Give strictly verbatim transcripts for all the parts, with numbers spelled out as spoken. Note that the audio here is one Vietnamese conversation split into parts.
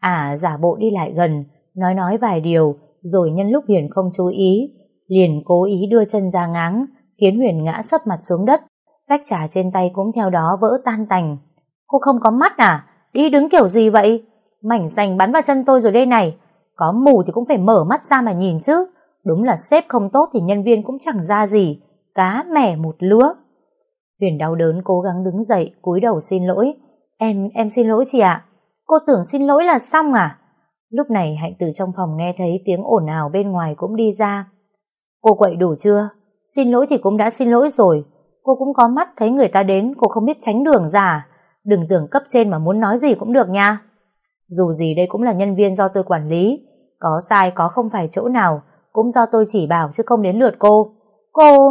À giả bộ đi lại gần, nói nói vài điều, rồi nhân lúc Huyền không chú ý, liền cố ý đưa chân ra ngáng, khiến Huyền ngã sấp mặt xuống đất. Tách trà trên tay cũng theo đó vỡ tan tành. Cô không có mắt à? Đi đứng kiểu gì vậy? Mảnh sành bắn vào chân tôi rồi đây này. Có mù thì cũng phải mở mắt ra mà nhìn chứ. Đúng là sếp không tốt thì nhân viên cũng chẳng ra gì. Cá mẻ một lứa. Huyền đau đớn cố gắng đứng dậy, cúi đầu xin lỗi. Em, em xin lỗi chị ạ. Cô tưởng xin lỗi là xong à? Lúc này Hạnh từ trong phòng nghe thấy tiếng ồn ào bên ngoài cũng đi ra. Cô quậy đủ chưa? Xin lỗi thì cũng đã xin lỗi rồi. Cô cũng có mắt thấy người ta đến, cô không biết tránh đường ra à? Đừng tưởng cấp trên mà muốn nói gì cũng được nha. Dù gì đây cũng là nhân viên do tôi quản lý. Có sai có không phải chỗ nào cũng do tôi chỉ bảo chứ không đến lượt cô. Cô...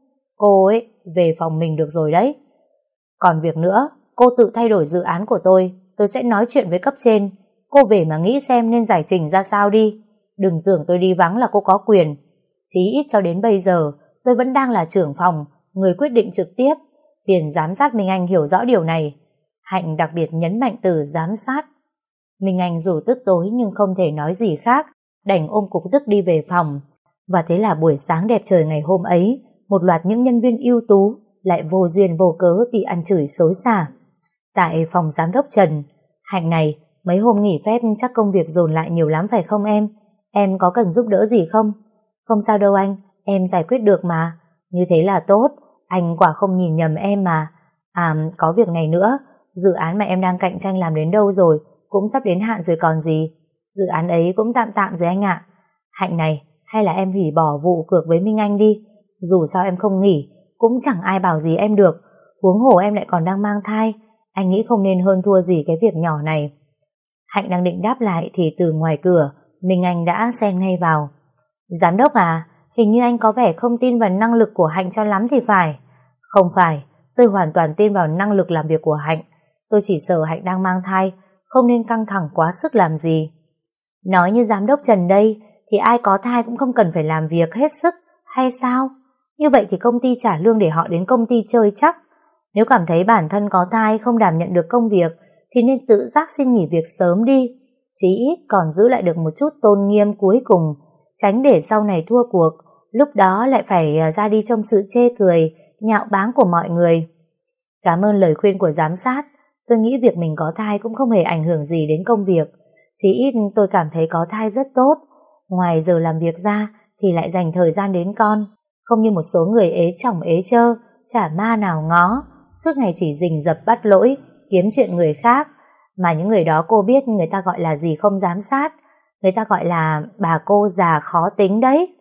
Cô ấy về phòng mình được rồi đấy. Còn việc nữa, cô tự thay đổi dự án của tôi, tôi sẽ nói chuyện với cấp trên. Cô về mà nghĩ xem nên giải trình ra sao đi. Đừng tưởng tôi đi vắng là cô có quyền. Chí ít cho đến bây giờ tôi vẫn đang là trưởng phòng, người quyết định trực tiếp. Phiền giám sát Minh Anh hiểu rõ điều này. Hạnh đặc biệt nhấn mạnh từ giám sát. Minh Anh dù tức tối nhưng không thể nói gì khác, đành ôm cục tức đi về phòng. Và thế là buổi sáng đẹp trời ngày hôm ấy, một loạt những nhân viên ưu tú lại vô duyên vô cớ bị ăn chửi xối xả. Tại phòng giám đốc Trần, Hạnh này, mấy hôm nghỉ phép chắc công việc dồn lại nhiều lắm phải không em? Em có cần giúp đỡ gì không? Không sao đâu anh, em giải quyết được mà. Như thế là tốt, anh quả không nhìn nhầm em mà. À, có việc này nữa, dự án mà em đang cạnh tranh làm đến đâu rồi? Cũng sắp đến hạn rồi còn gì. Dự án ấy cũng tạm tạm rồi anh ạ. Hạnh này, hay là em hủy bỏ vụ cược với Minh Anh đi. Dù sao em không nghỉ, cũng chẳng ai bảo gì em được. Huống hồ em lại còn đang mang thai. Anh nghĩ không nên hơn thua gì cái việc nhỏ này. Hạnh đang định đáp lại thì từ ngoài cửa Minh Anh đã xen ngay vào. Giám đốc à, hình như anh có vẻ không tin vào năng lực của Hạnh cho lắm thì phải. Không phải, tôi hoàn toàn tin vào năng lực làm việc của Hạnh. Tôi chỉ sợ Hạnh đang mang thai, không nên căng thẳng quá sức làm gì. Nói như giám đốc Trần đây, thì ai có thai cũng không cần phải làm việc hết sức, hay sao? Như vậy thì công ty trả lương để họ đến công ty chơi chắc. Nếu cảm thấy bản thân có thai không đảm nhận được công việc, thì nên tự giác xin nghỉ việc sớm đi. Chí ít còn giữ lại được một chút tôn nghiêm cuối cùng, tránh để sau này thua cuộc, lúc đó lại phải ra đi trong sự chê cười, nhạo báng của mọi người. Cảm ơn lời khuyên của giám sát. Tôi nghĩ việc mình có thai cũng không hề ảnh hưởng gì đến công việc. Chí ít tôi cảm thấy có thai rất tốt. Ngoài giờ làm việc ra thì lại dành thời gian đến con. Không như một số người ế chồng ế chơ, chả ma nào ngó, suốt ngày chỉ rình rập bắt lỗi, kiếm chuyện người khác. Mà những người đó cô biết người ta gọi là gì không giám sát? Người ta gọi là bà cô già khó tính đấy.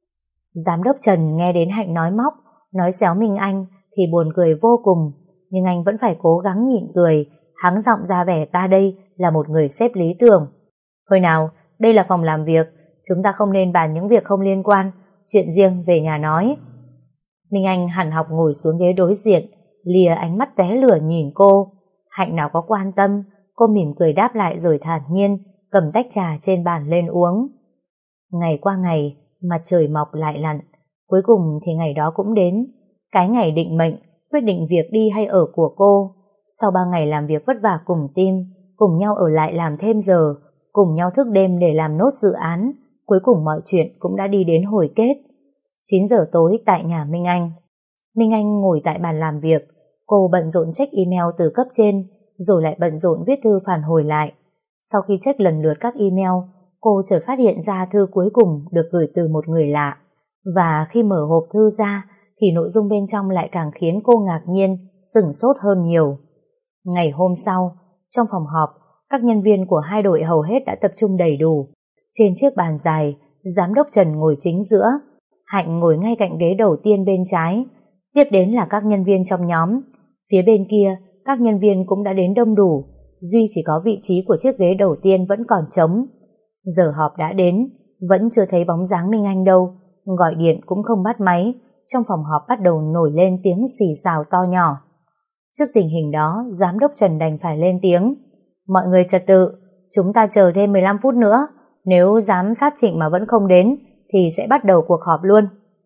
Giám đốc Trần nghe đến Hạnh nói móc, nói xéo Minh Anh thì buồn cười vô cùng. Nhưng anh vẫn phải cố gắng nhịn cười, hắng giọng ra vẻ ta đây là một người sếp lý tưởng. Thôi nào, đây là phòng làm việc, chúng ta không nên bàn những việc không liên quan, chuyện riêng về nhà nói. Minh Anh hằn học ngồi xuống ghế đối diện, lìa ánh mắt tóe lửa nhìn cô. Hạnh nào có quan tâm, cô mỉm cười đáp lại rồi thản nhiên cầm tách trà trên bàn lên uống. Ngày qua ngày, mặt trời mọc lại lặn, cuối cùng thì ngày đó cũng đến, cái ngày định mệnh, quyết định việc đi hay ở của cô. Sau ba ngày làm việc vất vả cùng team, cùng nhau ở lại làm thêm giờ, cùng nhau thức đêm để làm nốt dự án, cuối cùng mọi chuyện cũng đã đi đến hồi kết. chín giờ tối tại nhà Minh Anh. Minh Anh ngồi tại bàn làm việc, cô bận rộn check email từ cấp trên, rồi lại bận rộn viết thư phản hồi lại. Sau khi check lần lượt các email, cô chợt phát hiện ra thư cuối cùng được gửi từ một người lạ. Và khi mở hộp thư ra, thì nội dung bên trong lại càng khiến cô ngạc nhiên, sửng sốt hơn nhiều. Ngày hôm sau, trong phòng họp, các nhân viên của hai đội hầu hết đã tập trung đầy đủ. Trên chiếc bàn dài, giám đốc Trần ngồi chính giữa, Hạnh ngồi ngay cạnh ghế đầu tiên bên trái. Tiếp đến là các nhân viên trong nhóm. Phía bên kia, các nhân viên cũng đã đến đông đủ, duy chỉ có vị trí của chiếc ghế đầu tiên vẫn còn trống. Giờ họp đã đến, vẫn chưa thấy bóng dáng Minh Anh đâu, gọi điện cũng không bắt máy. Trong phòng họp bắt đầu nổi lên tiếng xì xào to nhỏ. Trước tình hình đó, giám đốc Trần đành phải lên tiếng. Mọi người trật tự, chúng ta chờ thêm mười lăm phút nữa, nếu giám sát Trịnh mà vẫn không đến thì sẽ bắt đầu cuộc họp luôn.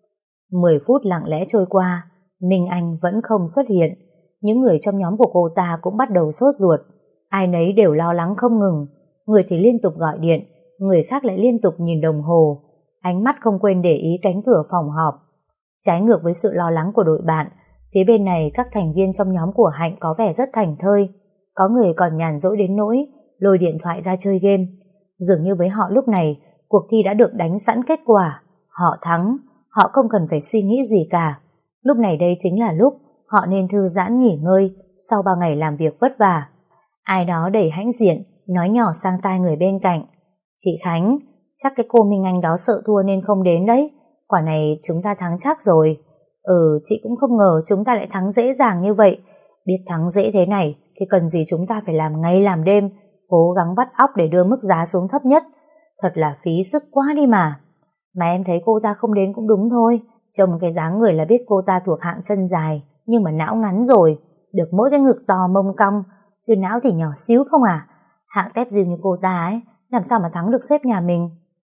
mười phút lặng lẽ trôi qua, Minh Anh vẫn không xuất hiện. Những người trong nhóm của cô ta cũng bắt đầu sốt ruột, ai nấy đều lo lắng không ngừng. người thì liên tục gọi điện, người khác lại liên tục nhìn đồng hồ, ánh mắt không quên để ý cánh cửa phòng họp. Trái ngược với sự lo lắng của đội bạn, phía bên này các thành viên trong nhóm của Hạnh có vẻ rất thảnh thơi, có người còn nhàn rỗi đến nỗi lôi điện thoại ra chơi game. Dường như với họ lúc này, cuộc thi đã được đánh sẵn kết quả, họ thắng, họ không cần phải suy nghĩ gì cả. Lúc này đây chính là lúc họ nên thư giãn nghỉ ngơi sau ba ngày làm việc vất vả. Ai đó đẩy hãnh diện, nói nhỏ sang tai người bên cạnh: "Chị Khánh, chắc cái cô Minh Anh đó sợ thua nên không đến đấy. Quả này chúng ta thắng chắc rồi." "Ừ, chị cũng không ngờ chúng ta lại thắng dễ dàng như vậy. Biết thắng dễ thế này thì cần gì chúng ta phải làm ngày làm đêm, cố gắng vắt óc để đưa mức giá xuống thấp nhất. Thật là phí sức quá đi mà." Mà em thấy cô ta không đến cũng đúng thôi. Trông cái dáng người là biết cô ta thuộc hạng chân dài, nhưng mà não ngắn rồi, được mỗi cái ngực to mông cong, chứ não thì nhỏ xíu không à. Hạng tép diêu như cô ta ấy, làm sao mà thắng được sếp nhà mình.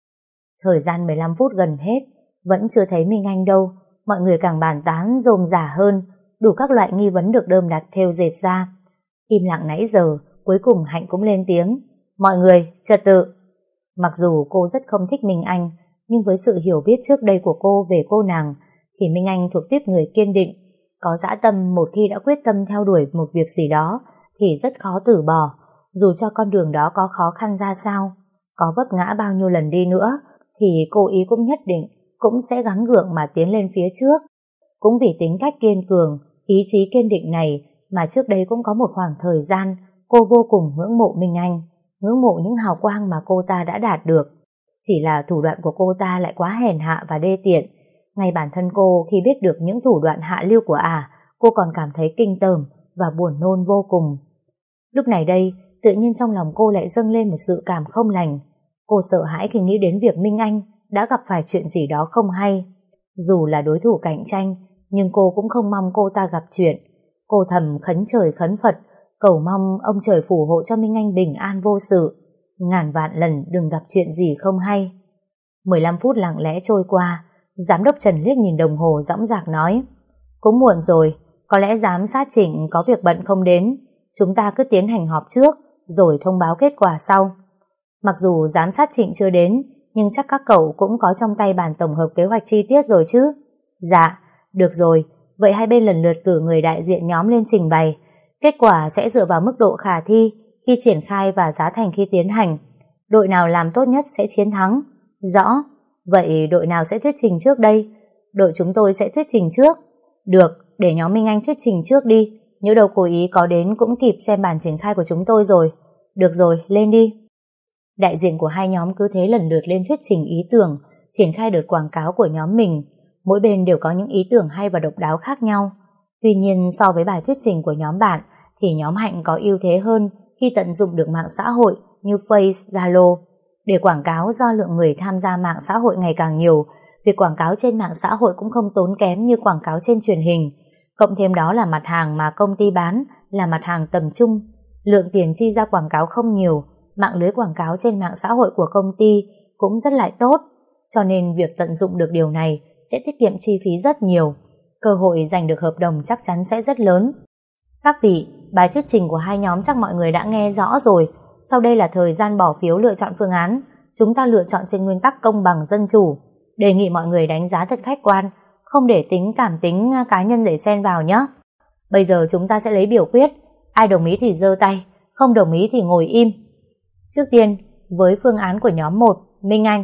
Thời gian mười lăm phút gần hết, vẫn chưa thấy Minh Anh đâu. Mọi người càng bàn tán rôm rả hơn, đủ các loại nghi vấn được đơm đặt thêu dệt ra. Im lặng nãy giờ, cuối cùng Hạnh cũng lên tiếng: "Mọi người, trật tự." Mặc dù cô rất không thích Minh Anh, nhưng với sự hiểu biết trước đây của cô về cô nàng, thì Minh Anh thuộc tiếp người kiên định, có dã tâm. Một khi đã quyết tâm theo đuổi một việc gì đó thì rất khó từ bỏ, dù cho con đường đó có khó khăn ra sao, có vấp ngã bao nhiêu lần đi nữa, thì cô ý cũng nhất định cũng sẽ gắng gượng mà tiến lên phía trước. Cũng vì tính cách kiên cường, ý chí kiên định này mà trước đây cũng có một khoảng thời gian cô vô cùng ngưỡng mộ Minh Anh, ngưỡng mộ những hào quang mà cô ta đã đạt được. Chỉ là thủ đoạn của cô ta lại quá hèn hạ và đê tiện. Ngay bản thân cô khi biết được những thủ đoạn hạ lưu của ả, cô còn cảm thấy kinh tởm và buồn nôn vô cùng. Lúc này đây, tự nhiên trong lòng cô lại dâng lên một sự cảm không lành. Cô sợ hãi khi nghĩ đến việc Minh Anh đã gặp phải chuyện gì đó không hay. Dù là đối thủ cạnh tranh, nhưng cô cũng không mong cô ta gặp chuyện. Cô thầm khấn trời khấn Phật, cầu mong ông trời phù hộ cho Minh Anh bình an vô sự, ngàn vạn lần đừng gặp chuyện gì không hay. mười lăm phút lặng lẽ trôi qua, giám đốc Trần liếc nhìn đồng hồ dõng dạc nói: "Cũng muộn rồi, có lẽ giám sát Trịnh có việc bận không đến. Chúng ta cứ tiến hành họp trước, rồi thông báo kết quả sau." Mặc dù giám sát Trịnh chưa đến, nhưng chắc các cậu cũng có trong tay bản tổng hợp kế hoạch chi tiết rồi chứ? Dạ, được rồi, vậy hai bên lần lượt cử người đại diện nhóm lên trình bày. Kết quả sẽ dựa vào mức độ khả thi khi triển khai và giá thành khi tiến hành. Đội nào làm tốt nhất sẽ chiến thắng. Rõ. Vậy đội nào sẽ thuyết trình trước đây? Đội chúng tôi sẽ thuyết trình trước. Được, để nhóm Minh Anh thuyết trình trước đi. Nhớ đâu cố ý có đến cũng kịp xem bản triển khai của chúng tôi rồi. Được rồi, lên đi. Đại diện của hai nhóm cứ thế lần lượt lên thuyết trình ý tưởng, triển khai đợt quảng cáo của nhóm mình. Mỗi bên đều có những ý tưởng hay và độc đáo khác nhau. Tuy nhiên so với bài thuyết trình của nhóm bạn thì nhóm Hạnh có ưu thế hơn khi tận dụng được mạng xã hội như Face, Zalo. Để quảng cáo, do lượng người tham gia mạng xã hội ngày càng nhiều, việc quảng cáo trên mạng xã hội cũng không tốn kém như quảng cáo trên truyền hình. Cộng thêm đó là mặt hàng mà công ty bán là mặt hàng tầm trung, lượng tiền chi ra quảng cáo không nhiều, mạng lưới quảng cáo trên mạng xã hội của công ty cũng rất lại tốt, cho nên việc tận dụng được điều này sẽ tiết kiệm chi phí rất nhiều. Cơ hội giành được hợp đồng chắc chắn sẽ rất lớn. Các vị, bài thuyết trình của hai nhóm chắc mọi người đã nghe rõ rồi. Sau đây là thời gian bỏ phiếu lựa chọn phương án. Chúng ta lựa chọn trên nguyên tắc công bằng dân chủ. Đề nghị mọi người đánh giá thật khách quan, không để tính cảm tính cá nhân để xen vào nhé. Bây giờ chúng ta sẽ lấy biểu quyết. Ai đồng ý thì giơ tay, không đồng ý thì ngồi im. Trước tiên, với phương án của nhóm một, Minh Anh,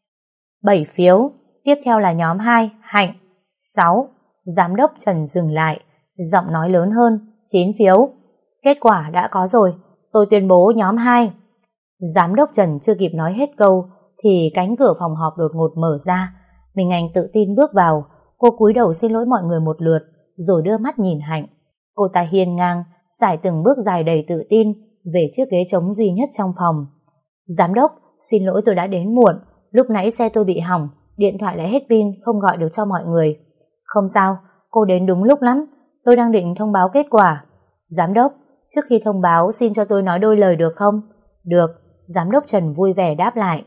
bảy phiếu. Tiếp theo là nhóm hai, Hạnh, sáu. Giám đốc Trần dừng lại, giọng nói lớn hơn, chín phiếu. Kết quả đã có rồi, tôi tuyên bố nhóm hai. Giám đốc Trần chưa kịp nói hết câu thì cánh cửa phòng họp đột ngột mở ra. Minh Anh tự tin bước vào. Cô cúi đầu xin lỗi mọi người một lượt, rồi đưa mắt nhìn Hạnh. Cô ta hiên ngang sải từng bước dài đầy tự tin về chiếc ghế trống duy nhất trong phòng. Giám đốc, xin lỗi tôi đã đến muộn. Lúc nãy xe tôi bị hỏng, điện thoại lại hết pin, không gọi được cho mọi người. Không sao, cô đến đúng lúc lắm. Tôi đang định thông báo kết quả. Giám đốc, trước khi thông báo xin cho tôi nói đôi lời được không? Được, giám đốc Trần vui vẻ đáp lại.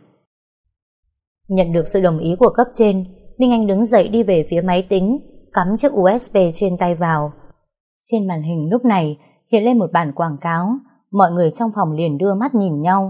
Nhận được sự đồng ý của cấp trên, Minh Anh đứng dậy đi về phía máy tính, cắm chiếc u ét bê trên tay vào. Trên màn hình lúc này hiện lên một bản quảng cáo. Mọi người trong phòng liền đưa mắt nhìn nhau.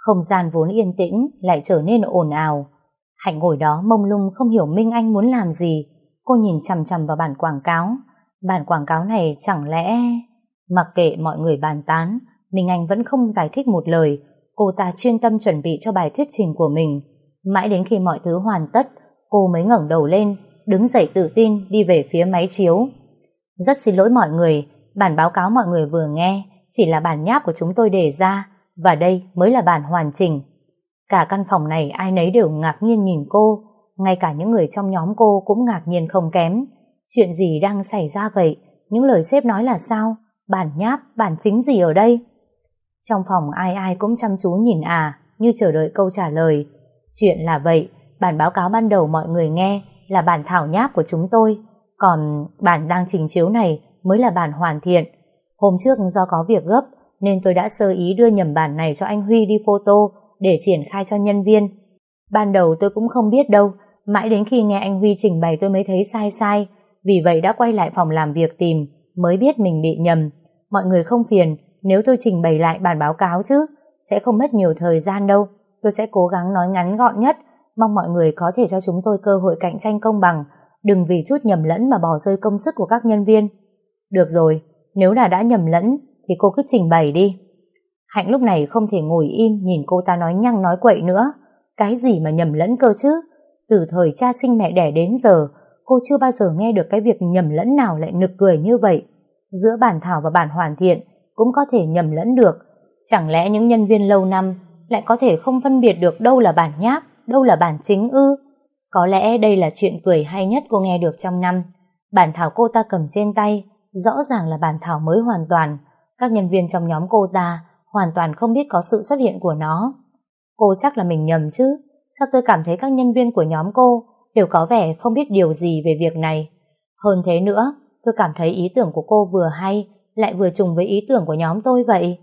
Không gian vốn yên tĩnh lại trở nên ồn ào. Hạnh ngồi đó mông lung không hiểu Minh Anh muốn làm gì. Cô nhìn chằm chằm vào bản quảng cáo. Bản quảng cáo này chẳng lẽ... Mặc kệ mọi người bàn tán, Minh Anh vẫn không giải thích một lời. Cô ta chuyên tâm chuẩn bị cho bài thuyết trình của mình. Mãi đến khi mọi thứ hoàn tất, cô mới ngẩng đầu lên, đứng dậy tự tin đi về phía máy chiếu. Rất xin lỗi mọi người, bản báo cáo mọi người vừa nghe chỉ là bản nháp của chúng tôi đề ra, và đây mới là bản hoàn chỉnh. Cả căn phòng này ai nấy đều ngạc nhiên nhìn cô, ngay cả những người trong nhóm cô cũng ngạc nhiên không kém. Chuyện gì đang xảy ra vậy? Những lời sếp nói là sao? Bản nháp, bản chính gì ở đây? Trong phòng ai ai cũng chăm chú nhìn à, như chờ đợi câu trả lời. Chuyện là vậy, bản báo cáo ban đầu mọi người nghe là bản thảo nháp của chúng tôi, còn bản đang trình chiếu này mới là bản hoàn thiện. Hôm trước do có việc gấp nên tôi đã sơ ý đưa nhầm bản này cho anh Huy đi photo để triển khai cho nhân viên. Ban đầu tôi cũng không biết đâu, mãi đến khi nghe anh Huy trình bày tôi mới thấy sai sai, vì vậy đã quay lại phòng làm việc tìm, mới biết mình bị nhầm. Mọi người không phiền nếu tôi trình bày lại bản báo cáo chứ, sẽ không mất nhiều thời gian đâu. Tôi sẽ cố gắng nói ngắn gọn nhất, mong mọi người có thể cho chúng tôi cơ hội cạnh tranh công bằng, đừng vì chút nhầm lẫn mà bỏ rơi công sức của các nhân viên. Được rồi, nếu là đã nhầm lẫn thì cô cứ trình bày đi. Hạnh lúc này không thể ngồi im nhìn cô ta nói nhăng nói quậy nữa. Cái gì mà nhầm lẫn cơ chứ? Từ thời cha sinh mẹ đẻ đến giờ, cô chưa bao giờ nghe được cái việc nhầm lẫn nào lại nực cười như vậy. Giữa bản thảo và bản hoàn thiện cũng có thể nhầm lẫn được. Chẳng lẽ những nhân viên lâu năm lại có thể không phân biệt được đâu là bản nháp, đâu là bản chính ư? Có lẽ đây là chuyện cười hay nhất cô nghe được trong năm. Bản thảo cô ta cầm trên tay rõ ràng là bản thảo mới hoàn toàn. Các nhân viên trong nhóm cô ta hoàn toàn không biết có sự xuất hiện của nó. Cô chắc là mình nhầm chứ? Sao tôi cảm thấy các nhân viên của nhóm cô đều có vẻ không biết điều gì về việc này? Hơn thế nữa, tôi cảm thấy ý tưởng của cô vừa hay lại vừa trùng với ý tưởng của nhóm tôi vậy.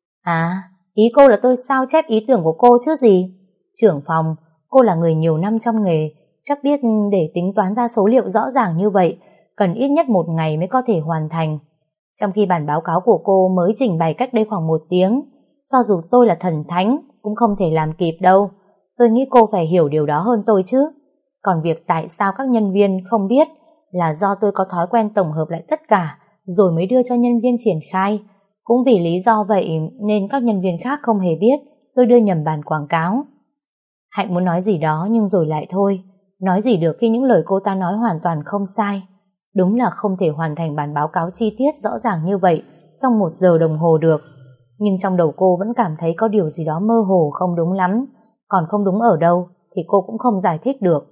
À, ý cô là tôi sao chép ý tưởng của cô chứ gì? Trưởng phòng, cô là người nhiều năm trong nghề, chắc biết để tính toán ra số liệu rõ ràng như vậy cần ít nhất một ngày mới có thể hoàn thành. Trong khi bản báo cáo của cô mới trình bày cách đây khoảng một tiếng, cho dù tôi là thần thánh cũng không thể làm kịp đâu. Tôi nghĩ cô phải hiểu điều đó hơn tôi chứ. Còn việc tại sao các nhân viên không biết là do tôi có thói quen tổng hợp lại tất cả rồi mới đưa cho nhân viên triển khai. Cũng vì lý do vậy nên các nhân viên khác không hề biết tôi đưa nhầm bản quảng cáo. Hạnh muốn nói gì đó nhưng rồi lại thôi. Nói gì được khi những lời cô ta nói hoàn toàn không sai. Đúng là không thể hoàn thành bản báo cáo chi tiết rõ ràng như vậy trong một giờ đồng hồ được. Nhưng trong đầu cô vẫn cảm thấy có điều gì đó mơ hồ không đúng lắm. Còn không đúng ở đâu thì cô cũng không giải thích được.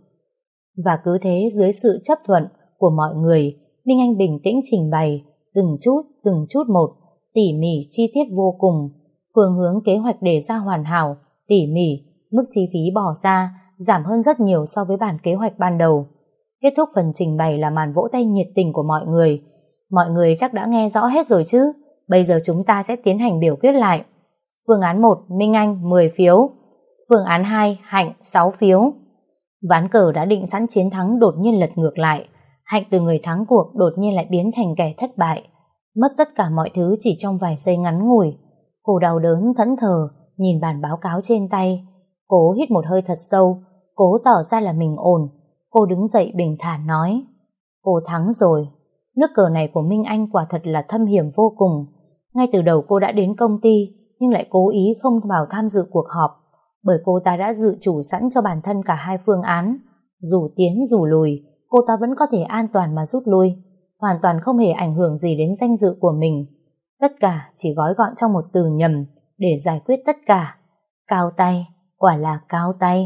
Và cứ thế dưới sự chấp thuận của mọi người, Minh Anh bình tĩnh trình bày từng chút từng chút một, tỉ mỉ chi tiết vô cùng. Phương hướng kế hoạch đề ra hoàn hảo, tỉ mỉ, mức chi phí bỏ ra giảm hơn rất nhiều so với bản kế hoạch ban đầu. Kết thúc phần trình bày là màn vỗ tay nhiệt tình của mọi người. Mọi người chắc đã nghe rõ hết rồi chứ. Bây giờ chúng ta sẽ tiến hành biểu quyết lại. Phương án một, Minh Anh mười phiếu. Phương án hai, Hạnh sáu phiếu. Ván cờ đã định sẵn chiến thắng đột nhiên lật ngược lại. Hạnh từ người thắng cuộc đột nhiên lại biến thành kẻ thất bại. Mất tất cả mọi thứ chỉ trong vài giây ngắn ngủi. Cô đau đớn thẫn thờ nhìn bản báo cáo trên tay. Cố hít một hơi thật sâu, cố tỏ ra là mình ổn. Cô đứng dậy bình thản nói: cô thắng rồi. Nước cờ này của Minh Anh quả thật là thâm hiểm vô cùng. Ngay từ đầu cô đã đến công ty nhưng lại cố ý không vào tham dự cuộc họp, bởi cô ta đã dự chủ sẵn cho bản thân cả hai phương án. Dù tiến dù lùi, cô ta vẫn có thể an toàn mà rút lui, hoàn toàn không hề ảnh hưởng gì đến danh dự của mình. Tất cả chỉ gói gọn trong một từ nhầm để giải quyết tất cả. Cao tay, quả là cao tay.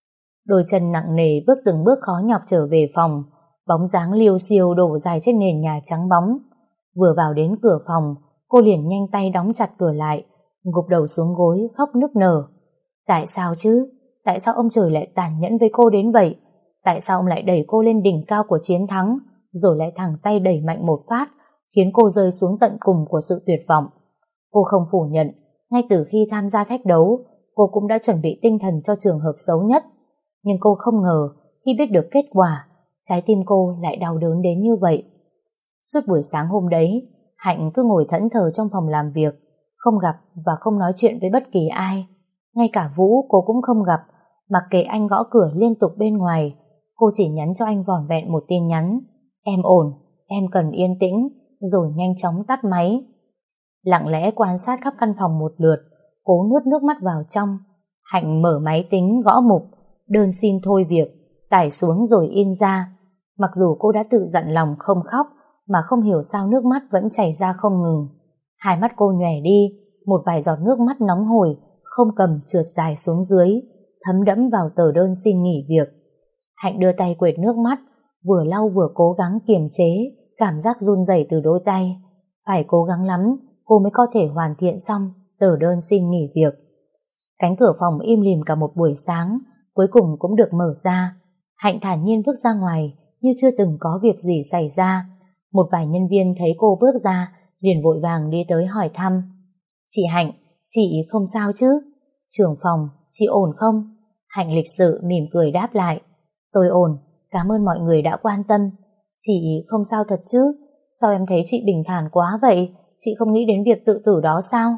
Đôi chân nặng nề bước từng bước khó nhọc trở về phòng. Bóng dáng liêu xiêu đổ dài trên nền nhà trắng bóng. Vừa vào đến cửa phòng, cô liền nhanh tay đóng chặt cửa lại, gục đầu xuống gối khóc nức nở. Tại sao chứ? Tại sao ông trời lại tàn nhẫn với cô đến vậy? Tại sao ông lại đẩy cô lên đỉnh cao của chiến thắng, rồi lại thẳng tay đẩy mạnh một phát, khiến cô rơi xuống tận cùng của sự tuyệt vọng? Cô không phủ nhận, ngay từ khi tham gia thách đấu, cô cũng đã chuẩn bị tinh thần cho trường hợp xấu nhất. Nhưng cô không ngờ, khi biết được kết quả, trái tim cô lại đau đớn đến như vậy. Suốt buổi sáng hôm đấy, Hạnh cứ ngồi thẫn thờ trong phòng làm việc, không gặp và không nói chuyện với bất kỳ ai. Ngay cả Vũ cô cũng không gặp. Mặc kệ anh gõ cửa liên tục bên ngoài, cô chỉ nhắn cho anh vỏn vẹn một tin nhắn: em ổn, em cần yên tĩnh, rồi nhanh chóng tắt máy. Lặng lẽ quan sát khắp căn phòng một lượt, cố nuốt nước mắt vào trong. Hạnh mở máy tính gõ mục đơn xin thôi việc, tải xuống rồi in ra. Mặc dù cô đã tự dặn lòng không khóc, mà không hiểu sao nước mắt vẫn chảy ra không ngừng. Hai mắt cô nhòe đi, một vài giọt nước mắt nóng hổi không cầm trượt dài xuống dưới, thấm đẫm vào tờ đơn xin nghỉ việc. Hạnh đưa tay quệt nước mắt, vừa lau vừa cố gắng kiềm chế cảm giác run rẩy từ đôi tay. Phải cố gắng lắm cô mới có thể hoàn thiện xong tờ đơn xin nghỉ việc. Cánh cửa phòng im lìm cả một buổi sáng, cuối cùng cũng được mở ra. Hạnh thản nhiên bước ra ngoài như chưa từng có việc gì xảy ra. Một vài nhân viên thấy cô bước ra liền vội vàng đi tới hỏi thăm: chị Hạnh, chị không sao chứ? Trưởng phòng, chị ổn không? Hạnh lịch sự mỉm cười đáp lại: tôi ổn, cảm ơn mọi người đã quan tâm. Chị không sao thật chứ? Sao em thấy chị bình thản quá vậy? Chị không nghĩ đến việc tự tử đó sao?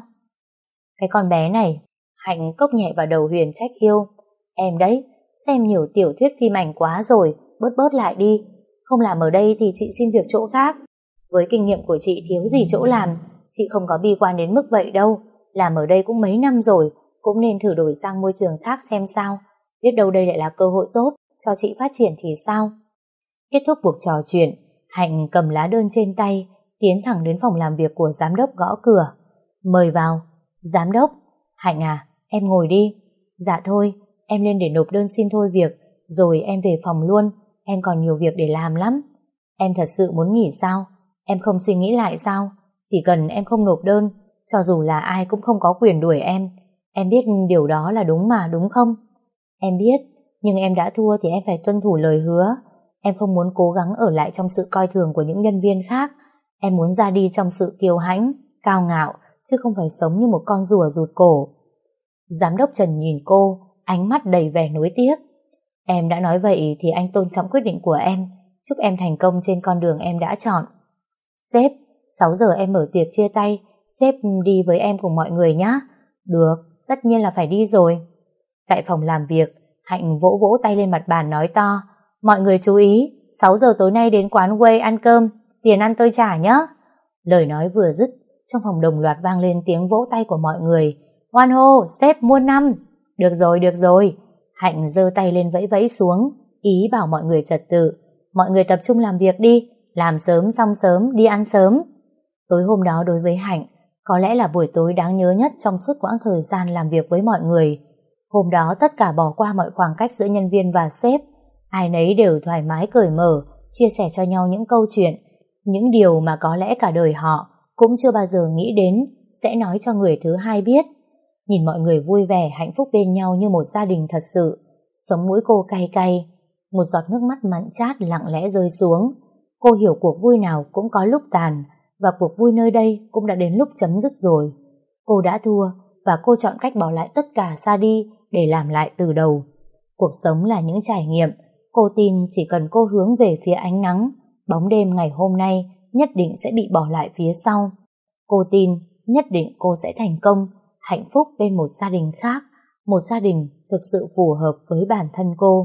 Cái con bé này. Hạnh cốc nhẹ vào đầu Huyền trách yêu: em đấy, xem nhiều tiểu thuyết phim ảnh quá rồi, bớt bớt lại đi. Không làm ở đây thì chị xin việc chỗ khác. Với kinh nghiệm của chị thiếu gì chỗ làm, chị không có bi quan đến mức vậy đâu. Làm ở đây cũng mấy năm rồi, cũng nên thử đổi sang môi trường khác xem sao. Biết đâu đây lại là cơ hội tốt cho chị phát triển thì sao? Kết thúc cuộc trò chuyện, Hạnh cầm lá đơn trên tay, tiến thẳng đến phòng làm việc của giám đốc gõ cửa. Mời vào. Giám đốc. Hạnh à, em ngồi đi. Dạ thôi, em lên để nộp đơn xin thôi việc, rồi em về phòng luôn, em còn nhiều việc để làm lắm. Em thật sự muốn nghỉ sao? Em không suy nghĩ lại sao? Chỉ cần em không nộp đơn, cho dù là ai cũng không có quyền đuổi em. Em biết điều đó là đúng mà, đúng không? Em biết, nhưng em đã thua thì em phải tuân thủ lời hứa. Em không muốn cố gắng ở lại trong sự coi thường của những nhân viên khác. Em muốn ra đi trong sự kiêu hãnh, cao ngạo, chứ không phải sống như một con rùa rụt cổ. Giám đốc Trần nhìn cô, ánh mắt đầy vẻ nuối tiếc. Em đã nói vậy thì anh tôn trọng quyết định của em. Chúc em thành công trên con đường em đã chọn. Sếp, sáu giờ em mở tiệc chia tay, sếp đi với em cùng mọi người nhé. Được, tất nhiên là phải đi rồi. Tại phòng làm việc, Hạnh vỗ vỗ tay lên mặt bàn nói to: mọi người chú ý, sáu giờ tối nay đến quán Way ăn cơm, tiền ăn tôi trả nhé. Lời nói vừa dứt, trong phòng đồng loạt vang lên tiếng vỗ tay của mọi người. Hoan hô, sếp muôn năm. Được rồi, được rồi. Hạnh giơ tay lên vẫy vẫy xuống, ý bảo mọi người trật tự. Mọi người tập trung làm việc đi, làm sớm xong sớm, đi ăn sớm. Tối hôm đó đối với Hạnh, có lẽ là buổi tối đáng nhớ nhất trong suốt quãng thời gian làm việc với mọi người. Hôm đó tất cả bỏ qua mọi khoảng cách giữa nhân viên và sếp. Ai nấy đều thoải mái cởi mở, chia sẻ cho nhau những câu chuyện, những điều mà có lẽ cả đời họ cũng chưa bao giờ nghĩ đến sẽ nói cho người thứ hai biết. Nhìn mọi người vui vẻ hạnh phúc bên nhau như một gia đình thật sự, sống mũi cô cay cay. Một giọt nước mắt mặn chát lặng lẽ rơi xuống. Cô hiểu cuộc vui nào cũng có lúc tàn, và cuộc vui nơi đây cũng đã đến lúc chấm dứt rồi. Cô đã thua, và cô chọn cách bỏ lại tất cả xa đi để làm lại từ đầu. Cuộc sống là những trải nghiệm. Cô tin chỉ cần cô hướng về phía ánh nắng, bóng đêm ngày hôm nay nhất định sẽ bị bỏ lại phía sau. Cô tin nhất định cô sẽ thành công, hạnh phúc bên một gia đình khác, một gia đình thực sự phù hợp với bản thân cô.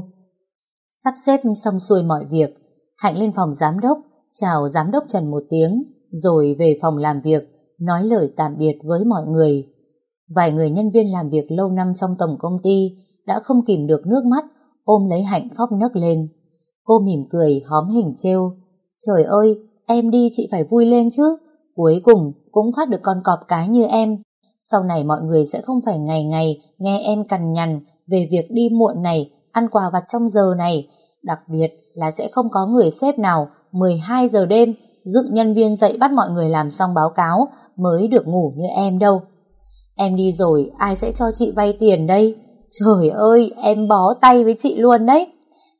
Sắp xếp xong xuôi mọi việc, Hạnh lên phòng giám đốc, chào giám đốc Trần một tiếng, rồi về phòng làm việc, nói lời tạm biệt với mọi người. Vài người nhân viên làm việc lâu năm trong tổng công ty đã không kìm được nước mắt, ôm lấy Hạnh khóc nấc lên. Cô mỉm cười hóm hình trêu: trời ơi, em đi chị phải vui lên chứ, cuối cùng cũng thoát được con cọp cái như em. Sau này mọi người sẽ không phải ngày ngày nghe em cằn nhằn về việc đi muộn này, ăn quà vặt trong giờ này. Đặc biệt là sẽ không có người sếp nào mười hai giờ đêm dựng nhân viên dậy bắt mọi người làm xong báo cáo mới được ngủ như em đâu. Em đi rồi ai sẽ cho chị vay tiền đây? Trời ơi, em bó tay với chị luôn đấy.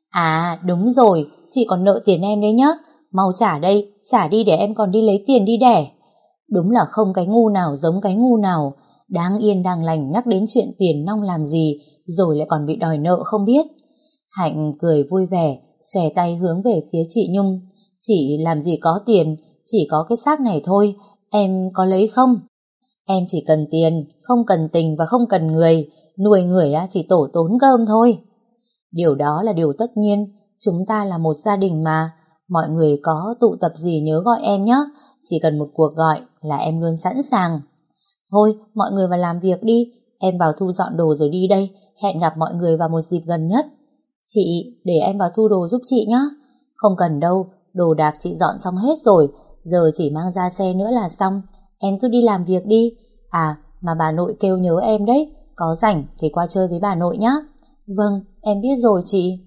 À đúng rồi, chị còn nợ tiền em đấy nhá. Mau trả đây, trả đi để em còn đi lấy tiền đi đẻ. Đúng là không cái ngu nào giống cái ngu nào. Đáng yên đang lành nhắc đến chuyện tiền nong làm gì, rồi lại còn bị đòi nợ không biết. Hạnh cười vui vẻ, xòe tay hướng về phía chị Nhung. Chị làm gì có tiền, chỉ có cái xác này thôi, em có lấy không? Em chỉ cần tiền, không cần tình và không cần người. nuôi người á chỉ tổ tốn cơm thôi. Điều đó là điều tất nhiên, chúng ta là một gia đình mà. Mọi người có tụ tập gì nhớ gọi em nhé, chỉ cần một cuộc gọi là em luôn sẵn sàng. Thôi, mọi người vào làm việc đi, em vào thu dọn đồ rồi đi đây, hẹn gặp mọi người vào một dịp gần nhất. Chị, để em vào thu đồ giúp chị nhé. Không cần đâu, đồ đạc chị dọn xong hết rồi, giờ chỉ mang ra xe nữa là xong. Em cứ đi làm việc đi. À, mà bà nội kêu nhớ em đấy, có rảnh thì qua chơi với bà nội nhé. Vâng, em biết rồi chị.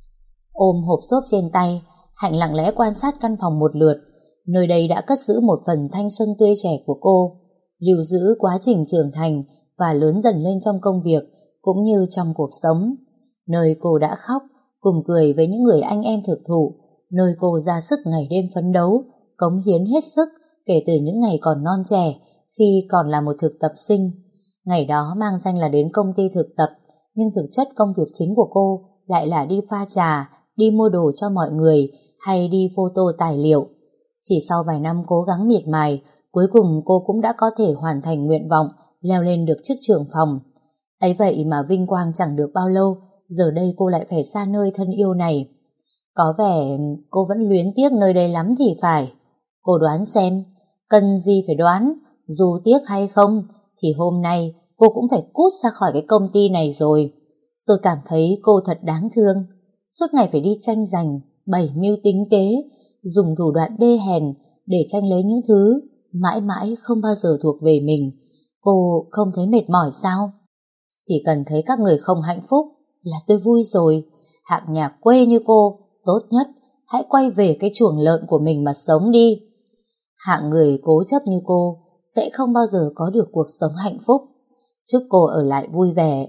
Ôm hộp xốp trên tay, Hạnh lặng lẽ quan sát căn phòng một lượt. Nơi đây đã cất giữ một phần thanh xuân tươi trẻ của cô, lưu giữ quá trình trưởng thành và lớn dần lên trong công việc cũng như trong cuộc sống. Nơi cô đã khóc, cùng cười với những người anh em thực thụ, nơi cô ra sức ngày đêm phấn đấu, cống hiến hết sức kể từ những ngày còn non trẻ, khi còn là một thực tập sinh. Ngày đó mang danh là đến công ty thực tập, nhưng thực chất công việc chính của cô lại là đi pha trà, đi mua đồ cho mọi người hay đi photo tài liệu. Chỉ sau vài năm cố gắng miệt mài, cuối cùng cô cũng đã có thể hoàn thành nguyện vọng leo lên được chức trưởng phòng. Ấy vậy mà vinh quang chẳng được bao lâu, giờ đây cô lại phải xa nơi thân yêu này. Có vẻ cô vẫn luyến tiếc nơi đây lắm thì phải. Cô đoán xem, cần gì phải đoán, dù tiếc hay không thì hôm nay cô cũng phải cút ra khỏi cái công ty này rồi. Tôi cảm thấy cô thật đáng thương, suốt ngày phải đi tranh giành, bày mưu tính kế, dùng thủ đoạn đê hèn để tranh lấy những thứ mãi mãi không bao giờ thuộc về mình. Cô không thấy mệt mỏi sao? Chỉ cần thấy các người không hạnh phúc là tôi vui rồi. Hạng nhà quê như cô, tốt nhất hãy quay về cái chuồng lợn của mình mà sống đi. Hạng người cố chấp như cô sẽ không bao giờ có được cuộc sống hạnh phúc. Chúc cô ở lại vui vẻ.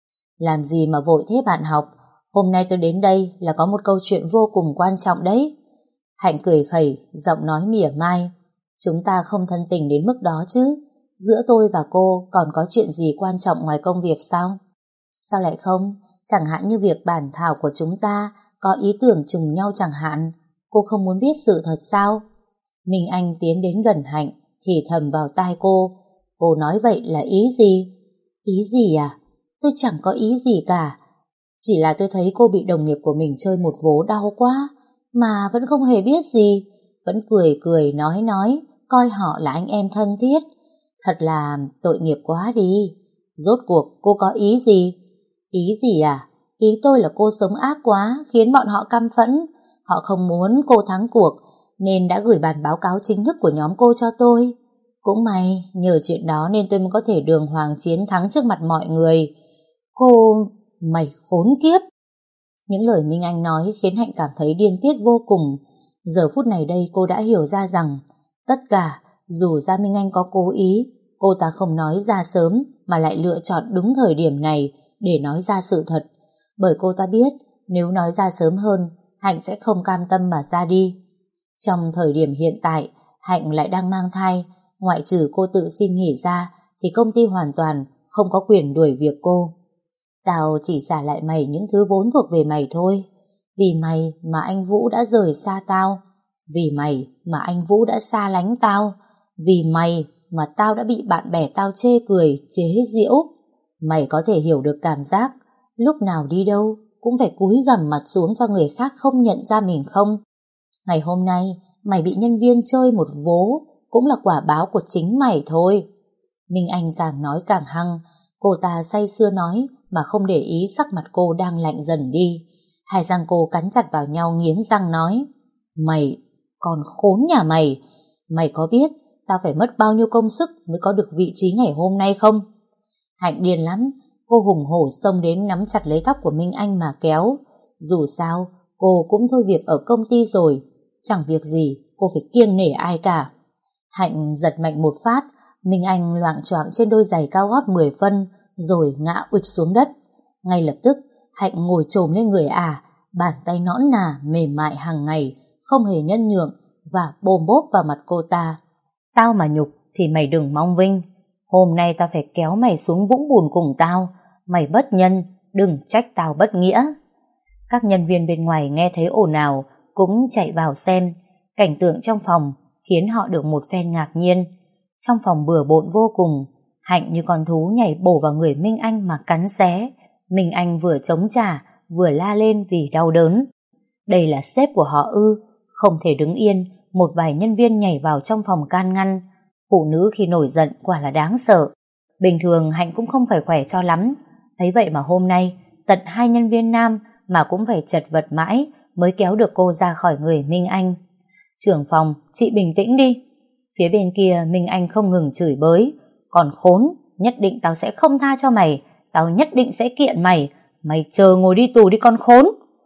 Làm gì mà vội thế bạn học? Hôm nay tôi đến đây là có một câu chuyện vô cùng quan trọng đấy. Hạnh cười khẩy, giọng nói mỉa mai. Chúng ta không thân tình đến mức đó chứ. Giữa tôi và cô còn có chuyện gì quan trọng ngoài công việc sao? Sao lại không? Chẳng hạn như việc bản thảo của chúng ta có ý tưởng trùng nhau chẳng hạn. Cô không muốn biết sự thật sao? Minh Anh tiến đến gần Hạnh thì thầm vào tai cô. Cô nói vậy là ý gì? Ý gì à? Tôi chẳng có ý gì cả. Chỉ là tôi thấy cô bị đồng nghiệp của mình chơi một vố đau quá, mà vẫn không hề biết gì, vẫn cười cười nói nói, coi họ là anh em thân thiết. Thật là tội nghiệp quá đi. Rốt cuộc cô có ý gì? Ý gì à? Ý tôi là cô sống ác quá, khiến bọn họ căm phẫn. Họ không muốn cô thắng cuộc, nên đã gửi bản báo cáo chính thức của nhóm cô cho tôi. Cũng may, nhờ chuyện đó nên tôi mới có thể đường hoàng chiến thắng trước mặt mọi người. Cô... Mày khốn kiếp! Những lời Minh Anh nói khiến Hạnh cảm thấy điên tiết vô cùng. Giờ phút này đây cô đã hiểu ra rằng tất cả, dù ra Minh Anh có cố ý, cô ta không nói ra sớm mà lại lựa chọn đúng thời điểm này để nói ra sự thật. Bởi cô ta biết nếu nói ra sớm hơn, Hạnh sẽ không cam tâm mà ra đi. Trong thời điểm hiện tại, Hạnh lại đang mang thai. Ngoại trừ cô tự xin nghỉ ra thì công ty hoàn toàn không có quyền đuổi việc cô. Tao chỉ trả lại mày những thứ vốn thuộc về mày thôi. Vì mày mà anh Vũ đã rời xa tao. Vì mày mà anh Vũ đã xa lánh tao. Vì mày mà tao đã bị bạn bè tao chê cười, chế giễu. Mày có thể hiểu được cảm giác lúc nào đi đâu cũng phải cúi gằm mặt xuống cho người khác không nhận ra mình không? Ngày hôm nay mày bị nhân viên chơi một vố cũng là quả báo của chính mày thôi. Minh Anh càng nói càng hăng. Cô ta say sưa nói mà không để ý sắc mặt cô đang lạnh dần đi. Hai răng cô cắn chặt vào nhau nghiến răng nói: Mày, còn khốn nhà mày, mày có biết tao phải mất bao nhiêu công sức mới có được vị trí ngày hôm nay không? Hạnh điên lắm, cô hùng hổ xông đến nắm chặt lấy tóc của Minh Anh mà kéo. Dù sao, cô cũng thôi việc ở công ty rồi, chẳng việc gì cô phải kiêng nể ai cả. Hạnh giật mạnh một phát, Minh Anh loạng choạng trên đôi giày cao gót mười phân rồi ngã uịch xuống đất. Ngay lập tức Hạnh ngồi chồm lên người ả, bàn tay nõn nà mềm mại hàng ngày không hề nhân nhượng và bôm bốp vào mặt cô ta. Tao mà nhục thì mày đừng mong vinh. Hôm nay tao phải kéo mày xuống vũng bùn cùng tao. Mày bất nhân, đừng trách tao bất nghĩa. Các nhân viên bên ngoài nghe thấy ồn ào cũng chạy vào xem. Cảnh tượng trong phòng khiến họ được một phen ngạc nhiên. Trong phòng bừa bộn vô cùng. Hạnh như con thú nhảy bổ vào người Minh Anh mà cắn xé. Minh Anh vừa chống trả, vừa la lên vì đau đớn. Đây là sếp của họ ư? Không thể đứng yên, một vài nhân viên nhảy vào trong phòng can ngăn. Phụ nữ khi nổi giận quả là đáng sợ. Bình thường Hạnh cũng không phải khỏe cho lắm. Thấy vậy mà hôm nay, tận hai nhân viên nam mà cũng phải chật vật mãi mới kéo được cô ra khỏi người Minh Anh. Trưởng phòng, chị bình tĩnh đi. Phía bên kia Minh Anh không ngừng chửi bới. Còn khốn, nhất định tao sẽ không tha cho mày. Tao nhất định sẽ kiện mày. Mày chờ ngồi đi tù đi con khốn.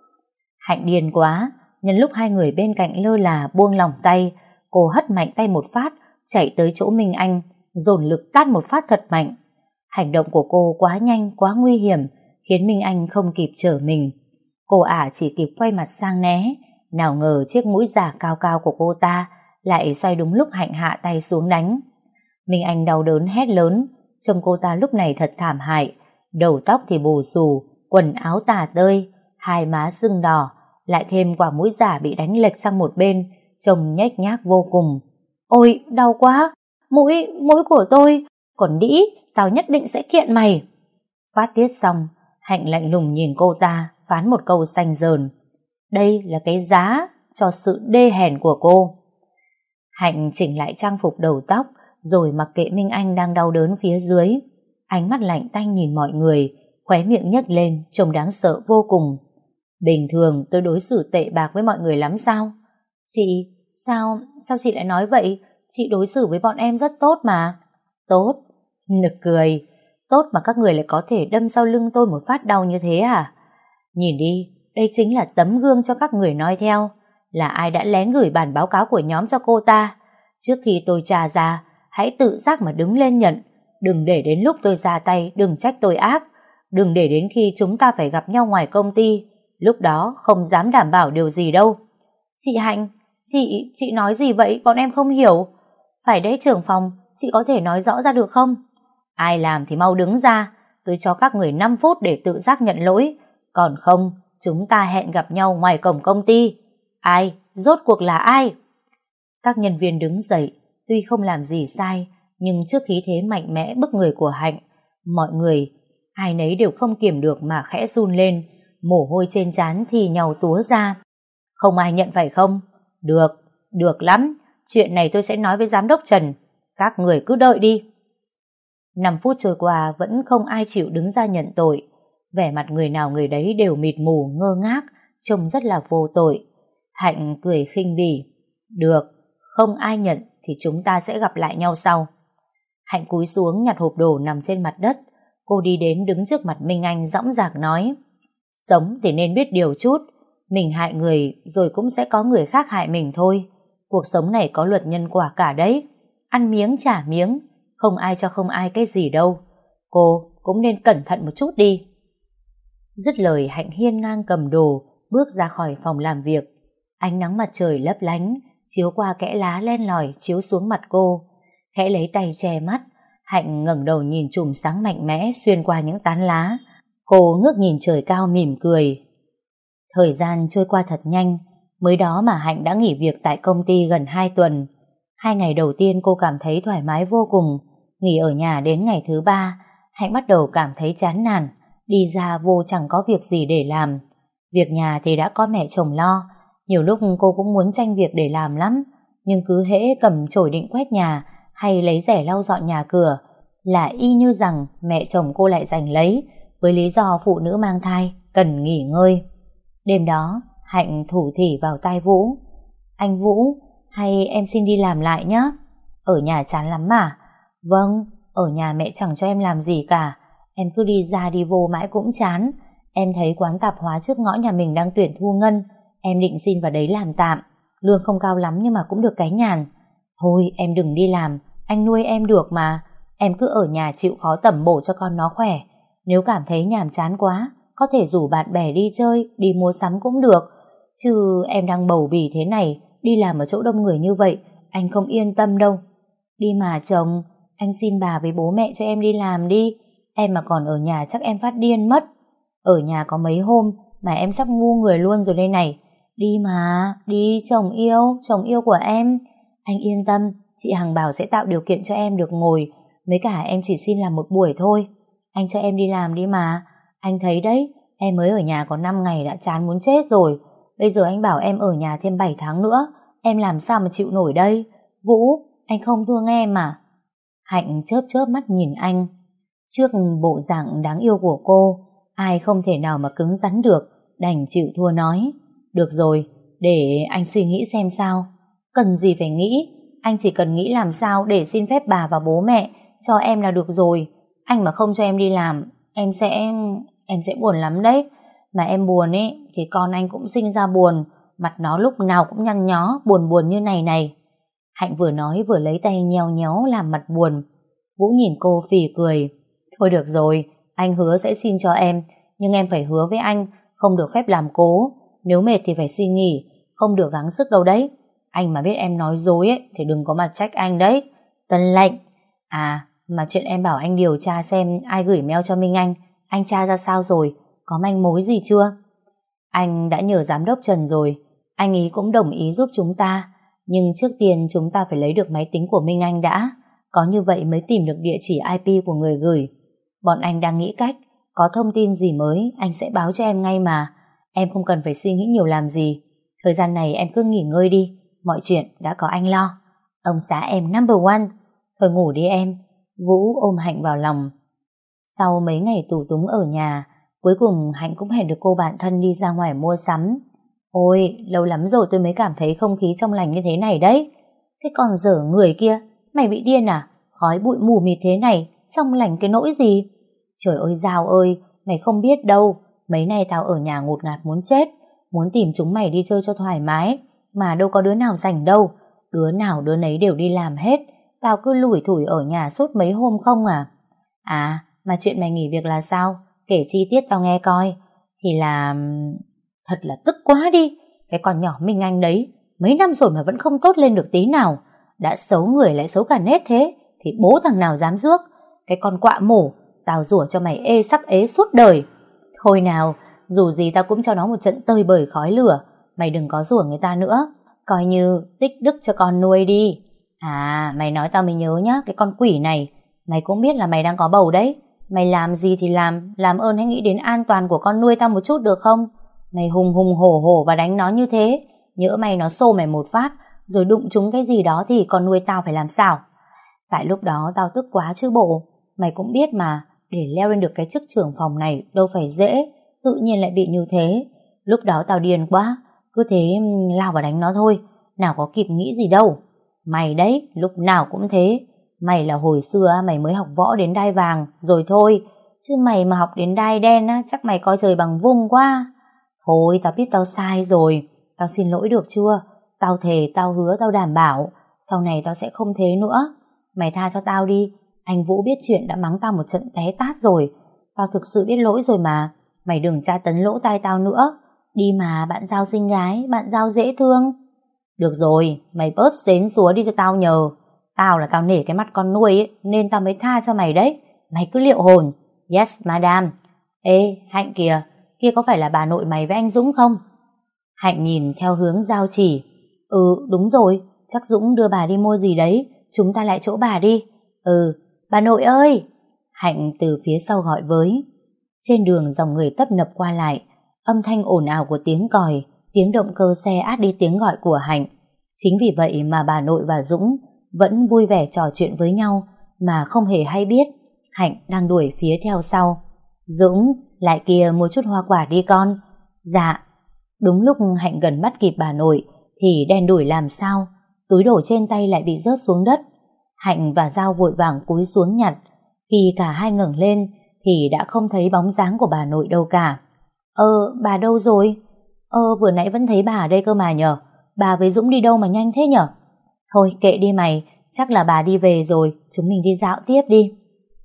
Hạnh điên quá. Nhân lúc hai người bên cạnh lơ là buông lỏng tay, cô hất mạnh tay một phát, chạy tới chỗ Minh Anh, dồn lực tát một phát thật mạnh. Hành động của cô quá nhanh, quá nguy hiểm, khiến Minh Anh không kịp trở mình. Cô ả chỉ kịp quay mặt sang né, nào ngờ chiếc mũi giả cao cao của cô ta lại xoay đúng lúc Hạnh hạ tay xuống đánh. Minh Anh đau đớn hét lớn, trông cô ta lúc này thật thảm hại, đầu tóc thì bù xù, quần áo tả tơi, hai má sưng đỏ, lại thêm quả mũi giả bị đánh lệch sang một bên, trông nhếch nhác vô cùng. Ôi, đau quá, mũi, mũi của tôi, còn đĩ, tao nhất định sẽ kiện mày. Phát tiết xong, Hạnh lạnh lùng nhìn cô ta, phán một câu xanh dờn. Đây là cái giá cho sự đê hèn của cô. Hạnh chỉnh lại trang phục đầu tóc, rồi mặc kệ Minh Anh đang đau đớn phía dưới. Ánh mắt lạnh tanh nhìn mọi người, khóe miệng nhếch lên, trông đáng sợ vô cùng. Bình thường tôi đối xử tệ bạc với mọi người lắm sao? Chị, sao, sao chị lại nói vậy? Chị đối xử với bọn em rất tốt mà. Tốt? Nực cười. Tốt mà các người lại có thể đâm sau lưng tôi một phát đau như thế à? Nhìn đi, đây chính là tấm gương cho các người nói theo. Là ai đã lén gửi bản báo cáo của nhóm cho cô ta? Trước khi tôi tra ra, hãy tự giác mà đứng lên nhận. Đừng để đến lúc tôi ra tay, đừng trách tôi ác. Đừng để đến khi chúng ta phải gặp nhau ngoài công ty, lúc đó không dám đảm bảo điều gì đâu. Chị Hạnh, chị, chị nói gì vậy? Bọn em không hiểu. Phải đấy trưởng phòng, chị có thể nói rõ ra được không? Ai làm thì mau đứng ra, tôi cho các người năm phút để tự giác nhận lỗi. Còn không, chúng ta hẹn gặp nhau ngoài cổng công ty. Ai? Rốt cuộc là ai? Các nhân viên đứng dậy, tuy không làm gì sai, nhưng trước khí thế mạnh mẽ bức người của Hạnh, mọi người, ai nấy đều không kiềm được mà khẽ run lên, mồ hôi trên trán thì nhàu túa ra. Không ai nhận phải không? Được, được lắm, chuyện này tôi sẽ nói với giám đốc Trần, các người cứ đợi đi. Năm phút trôi qua vẫn không ai chịu đứng ra nhận tội, vẻ mặt người nào người đấy đều mịt mù ngơ ngác, trông rất là vô tội. Hạnh cười khinh bỉ. Được, không ai nhận thì chúng ta sẽ gặp lại nhau sau. Hạnh cúi xuống nhặt hộp đồ nằm trên mặt đất. Cô đi đến đứng trước mặt Minh Anh dõng dạc nói: sống thì nên biết điều chút. Mình hại người rồi cũng sẽ có người khác hại mình thôi. Cuộc sống này có luật nhân quả cả đấy. Ăn miếng trả miếng, không ai cho không ai cái gì đâu. Cô cũng nên cẩn thận một chút đi. Dứt lời, Hạnh hiên ngang cầm đồ, bước ra khỏi phòng làm việc. Ánh nắng mặt trời lấp lánh, chiếu qua kẽ lá len lỏi chiếu xuống mặt cô. Khẽ lấy tay che mắt, Hạnh ngẩng đầu nhìn chùm sáng mạnh mẽ xuyên qua những tán lá. Cô ngước nhìn trời cao mỉm cười. Thời gian trôi qua thật nhanh, mới đó mà Hạnh đã nghỉ việc tại công ty gần hai tuần. Hai ngày đầu tiên cô cảm thấy thoải mái vô cùng. Nghỉ ở nhà đến ngày thứ ba, Hạnh bắt đầu cảm thấy chán nản, đi ra vô chẳng có việc gì để làm. Việc nhà thì đã có mẹ chồng lo, nhiều lúc cô cũng muốn tranh việc để làm lắm, nhưng cứ hễ cầm chổi định quét nhà hay lấy rẻ lau dọn nhà cửa là y như rằng mẹ chồng cô lại giành lấy, với lý do phụ nữ mang thai cần nghỉ ngơi. Đêm đó, Hạnh thủ thỉ vào tai Vũ: anh Vũ, hay em xin đi làm lại nhé. Ở nhà chán lắm mà. Vâng, ở nhà mẹ chẳng cho em làm gì cả, em cứ đi ra đi vô mãi cũng chán. Em thấy quán tạp hóa trước ngõ nhà mình đang tuyển thu ngân, em định xin vào đấy làm tạm. Lương không cao lắm nhưng mà cũng được cái nhàn. Thôi em đừng đi làm, anh nuôi em được mà. Em cứ ở nhà chịu khó tẩm bổ cho con nó khỏe. Nếu cảm thấy nhàm chán quá, có thể rủ bạn bè đi chơi, đi mua sắm cũng được. Chứ em đang bầu bì thế này, đi làm ở chỗ đông người như vậy, anh không yên tâm đâu. Đi mà chồng, anh xin bà với bố mẹ cho em đi làm đi. Em mà còn ở nhà chắc em phát điên mất. Ở nhà có mấy hôm mà em sắp ngu người luôn rồi đây này. Đi mà, đi chồng yêu, chồng yêu của em. Anh yên tâm, chị Hằng bảo sẽ tạo điều kiện cho em được ngồi Mấy cả em chỉ xin làm một buổi thôi. Anh cho em đi làm đi mà. Anh thấy đấy, em mới ở nhà có năm ngày đã chán muốn chết rồi. Bây giờ anh bảo em ở nhà thêm bảy tháng nữa, em làm sao mà chịu nổi đây? Vũ, anh không thương em à? Hạnh chớp chớp mắt nhìn anh. Trước bộ dạng đáng yêu của cô, ai không thể nào mà cứng rắn được, đành chịu thua nói. Được rồi, để anh suy nghĩ xem sao. Cần gì phải nghĩ, anh chỉ cần nghĩ làm sao để xin phép bà và bố mẹ cho em là được rồi. Anh mà không cho em đi làm, em sẽ em sẽ buồn lắm đấy. Mà em buồn ấy thì con anh cũng sinh ra buồn, mặt nó lúc nào cũng nhăn nhó, buồn buồn như này này. Hạnh vừa nói vừa lấy tay nhéo nhéo làm mặt buồn. Vũ nhìn cô phì cười. Thôi được rồi, anh hứa sẽ xin cho em, nhưng em phải hứa với anh không được phép làm cố. Nếu mệt thì phải xin nghỉ, không được gắng sức đâu đấy. Anh mà biết em nói dối ấy thì đừng có mà trách anh đấy. Tuân lệnh. À, mà chuyện em bảo anh điều tra xem ai gửi mail cho Minh Anh, anh tra ra sao rồi? Có manh mối gì chưa? Anh đã nhờ giám đốc Trần rồi, anh ý cũng đồng ý giúp chúng ta. Nhưng trước tiên chúng ta phải lấy được máy tính của Minh Anh đã. Có như vậy mới tìm được địa chỉ i pê của người gửi. Bọn anh đang nghĩ cách, có thông tin gì mới anh sẽ báo cho em ngay mà. Em không cần phải suy nghĩ nhiều làm gì. Thời gian này em cứ nghỉ ngơi đi, mọi chuyện đã có anh lo. Ông xã em number one. Thôi ngủ đi em. Vũ ôm Hạnh vào lòng. Sau mấy ngày tù túng ở nhà, cuối cùng Hạnh cũng hẹn được cô bạn thân đi ra ngoài mua sắm. Ôi, lâu lắm rồi tôi mới cảm thấy không khí trong lành như thế này đấy. Thế còn dở người kia, mày bị điên à? Khói bụi mù mịt thế này, trong lành cái nỗi gì? Trời ơi Giao ơi, mày không biết đâu. Mấy nay tao ở nhà ngột ngạt muốn chết, muốn tìm chúng mày đi chơi cho thoải mái, mà đâu có đứa nào rảnh đâu. Đứa nào đứa nấy đều đi làm hết, tao cứ lủi thủi ở nhà suốt mấy hôm không à. À, mà chuyện mày nghỉ việc là sao? Kể chi tiết tao nghe coi. Thì là... Thật là tức quá đi. Cái con nhỏ Minh Anh đấy, mấy năm rồi mà vẫn không tốt lên được tí nào. Đã xấu người lại xấu cả nết thế, thì bố thằng nào dám rước. Cái con quạ mổ, tao rủa cho mày ê sắc ế suốt đời. Thôi nào, dù gì tao cũng cho nó một trận tơi bời khói lửa. Mày đừng có rủa người ta nữa, coi như tích đức cho con nuôi đi. À, mày nói tao mới nhớ nhá, cái con quỷ này, mày cũng biết là mày đang có bầu đấy. Mày làm gì thì làm, làm ơn hãy nghĩ đến an toàn của con nuôi tao một chút được không? Mày hùng hùng hổ hổ và đánh nó như thế, nhỡ mày nó xô mày một phát, rồi đụng trúng cái gì đó thì con nuôi tao phải làm sao? Tại lúc đó tao tức quá chứ bộ. Mày cũng biết mà, để leo lên được cái chức trưởng phòng này đâu phải dễ, tự nhiên lại bị như thế. Lúc đó tao điên quá, cứ thế lao vào đánh nó thôi, nào có kịp nghĩ gì đâu. Mày đấy, lúc nào cũng thế. Mày là hồi xưa mày mới học võ đến đai vàng rồi thôi, chứ mày mà học đến đai đen á, chắc mày coi trời bằng vung quá. Thôi tao biết tao sai rồi, tao xin lỗi được chưa? Tao thề, tao hứa, tao đảm bảo sau này tao sẽ không thế nữa. Mày tha cho tao đi. Anh Vũ biết chuyện đã mắng tao một trận té tát rồi. Tao thực sự biết lỗi rồi mà. Mày đừng tra tấn lỗ tai tao nữa. Đi mà, bạn Giao xinh gái, bạn Giao dễ thương. Được rồi, mày bớt xến xúa đi cho tao nhờ. Tao là tao nể cái mắt con nuôi ấy, nên tao mới tha cho mày đấy. Mày cứ liệu hồn. Yes madam. Ê Hạnh kìa, kia có phải là bà nội mày với anh Dũng không? Hạnh nhìn theo hướng Giao chỉ. Ừ đúng rồi, chắc Dũng đưa bà đi mua gì đấy, chúng ta lại chỗ bà đi. Ừ, bà nội ơi. Hạnh từ phía sau gọi với. Trên đường dòng người tấp nập qua lại, âm thanh ồn ào của tiếng còi, tiếng động cơ xe át đi tiếng gọi của Hạnh. Chính vì vậy mà bà nội và Dũng vẫn vui vẻ trò chuyện với nhau mà không hề hay biết Hạnh đang đuổi phía theo sau. Dũng, lại kia mua chút hoa quả đi con. Dạ. Đúng lúc Hạnh gần bắt kịp bà nội thì đen đủi làm sao, túi đồ trên tay lại bị rớt xuống đất. Hạnh và Giao vội vàng cúi xuống nhặt. Khi cả hai ngẩng lên thì đã không thấy bóng dáng của bà nội đâu cả. Ơ, bà đâu rồi? Ơ, vừa nãy vẫn thấy bà ở đây cơ mà nhở. Bà với Dũng đi đâu mà nhanh thế nhở? Thôi kệ đi mày, chắc là bà đi về rồi, chúng mình đi dạo tiếp đi.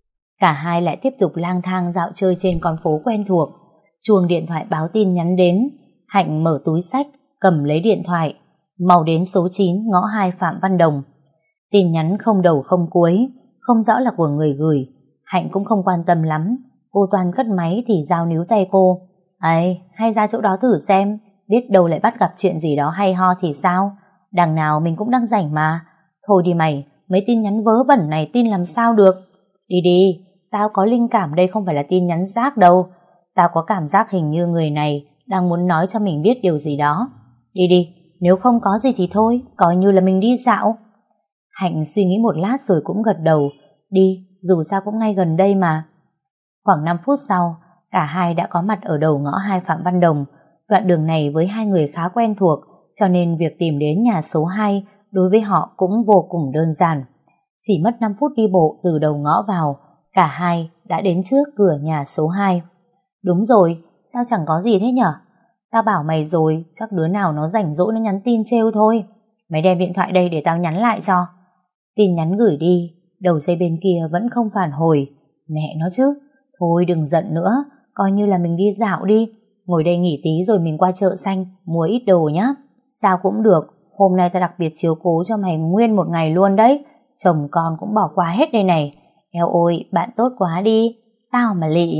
Cả hai lại tiếp tục lang thang dạo chơi trên con phố quen thuộc. Chuông điện thoại báo tin nhắn đến. Hạnh mở túi xách, cầm lấy điện thoại. Mau đến số chín ngõ hai Phạm Văn Đồng. Tin nhắn không đầu không cuối, không rõ là của người gửi. Hạnh cũng không quan tâm lắm. Cô toàn cất máy thì Giao níu tay cô. Ấy, hay ra chỗ đó thử xem, biết đâu lại bắt gặp chuyện gì đó hay ho thì sao? Đằng nào mình cũng đang rảnh mà. Thôi đi mày, mấy tin nhắn vớ vẩn này tin làm sao được. Đi đi, tao có linh cảm đây không phải là tin nhắn rác đâu. Tao có cảm giác hình như người này đang muốn nói cho mình biết điều gì đó. Đi đi, nếu không có gì thì thôi, coi như là mình đi dạo. Hạnh suy nghĩ một lát rồi cũng gật đầu. Đi, dù sao cũng ngay gần đây mà. Khoảng năm phút sau, cả hai đã có mặt ở đầu ngõ hai Phạm Văn Đồng. Đoạn đường này với hai người khá quen thuộc, cho nên việc tìm đến nhà số hai đối với họ cũng vô cùng đơn giản. Chỉ mất năm phút đi bộ từ đầu ngõ vào, cả hai đã đến trước cửa nhà số hai. Đúng rồi, sao chẳng có gì thế nhở? Tao bảo mày rồi, chắc đứa nào nó rảnh rỗi nó nhắn tin trêu thôi. Mày đem điện thoại đây để tao nhắn lại cho. Tin nhắn gửi đi, đầu dây bên kia vẫn không phản hồi. Mẹ nó chứ, thôi đừng giận nữa, coi như là mình đi dạo đi. Ngồi đây nghỉ tí rồi mình qua chợ xanh, mua ít đồ nhá. Sao cũng được, hôm nay tao đặc biệt chiếu cố cho mày nguyên một ngày luôn đấy. Chồng con cũng bỏ qua hết đây này. Eo ôi, bạn tốt quá đi, tao mà lị.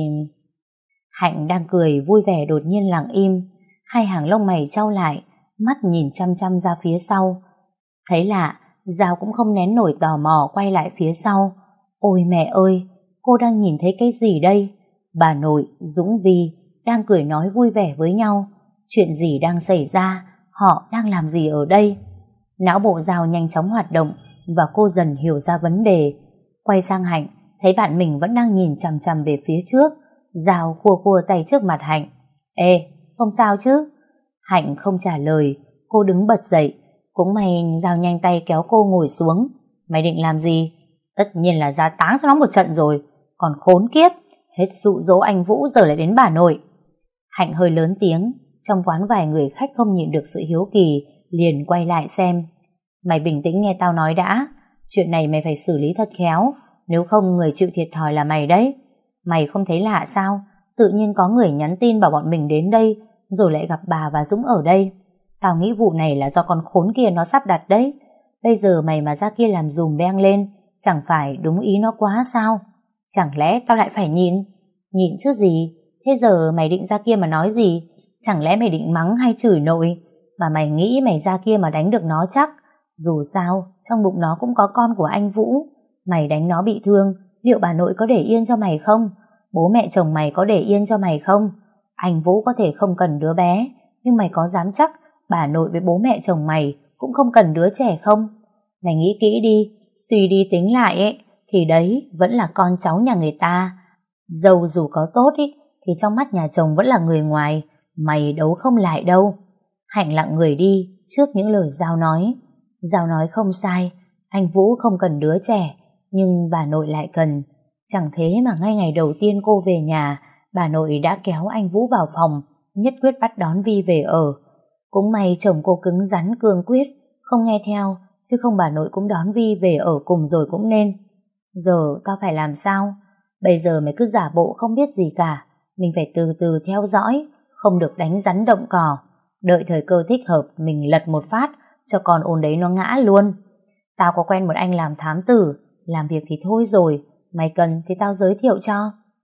Hạnh đang cười vui vẻ đột nhiên lặng im, hai hàng lông mày chau lại, mắt nhìn chăm chăm ra phía sau. Thấy lạ, Giao cũng không nén nổi tò mò quay lại phía sau. Ôi mẹ ơi, cô đang nhìn thấy cái gì đây? Bà nội, Dũng Vi đang cười nói vui vẻ với nhau. Chuyện gì đang xảy ra? Họ đang làm gì ở đây? Não bộ Giao nhanh chóng hoạt động và cô dần hiểu ra vấn đề. Quay sang Hạnh, thấy bạn mình vẫn đang nhìn chằm chằm về phía trước. Giao khua khua tay trước mặt Hạnh. Ê, không sao chứ? Hạnh không trả lời, cô đứng bật dậy. Cũng may Giao nhanh tay kéo cô ngồi xuống. Mày định làm gì? Tất nhiên là ra táng cho nó một trận rồi. Còn khốn kiếp, hết dụ dỗ anh Vũ giờ lại đến bà nội. Hạnh hơi lớn tiếng, trong quán vài người khách không nhịn được sự hiếu kỳ, liền quay lại xem. Mày bình tĩnh nghe tao nói đã, chuyện này mày phải xử lý thật khéo, nếu không người chịu thiệt thòi là mày đấy. Mày không thấy lạ sao? Tự nhiên có người nhắn tin bảo bọn mình đến đây, rồi lại gặp bà và Dũng ở đây. Tao nghĩ vụ này là do con khốn kia nó sắp đặt đấy. Bây giờ mày mà ra kia làm dùm beng lên, chẳng phải đúng ý nó quá sao? Chẳng lẽ tao lại phải nhịn? Nhịn chứ gì? Thế giờ mày định ra kia mà nói gì? Chẳng lẽ mày định mắng hay chửi nội? Mà mày nghĩ mày ra kia mà đánh được nó chắc? Dù sao, trong bụng nó cũng có con của anh Vũ. Mày đánh nó bị thương, liệu bà nội có để yên cho mày không? Bố mẹ chồng mày có để yên cho mày không? Anh Vũ có thể không cần đứa bé, nhưng mày có dám chắc bà nội với bố mẹ chồng mày cũng không cần đứa trẻ không? Mày nghĩ kỹ đi, suy đi tính lại ấy, thì đấy vẫn là con cháu nhà người ta. Dâu dù có tốt ý, thì trong mắt nhà chồng vẫn là người ngoài, mày đấu không lại đâu. Hạnh lặng người đi trước những lời Giao nói. Giao nói không sai, anh Vũ không cần đứa trẻ, nhưng bà nội lại cần. Chẳng thế mà ngay ngày đầu tiên cô về nhà, bà nội đã kéo anh Vũ vào phòng, nhất quyết bắt đón Vi về ở. Cũng may chồng cô cứng rắn cương quyết, không nghe theo, chứ không bà nội cũng đón Vi về ở cùng rồi cũng nên. Giờ tao phải làm sao? Bây giờ mày cứ giả bộ không biết gì cả, mình phải từ từ theo dõi, không được đánh rắn động cỏ. Đợi thời cơ thích hợp mình lật một phát, cho con ồn đấy nó ngã luôn. Tao có quen một anh làm thám tử, làm việc thì thôi rồi, mày cần thì tao giới thiệu cho.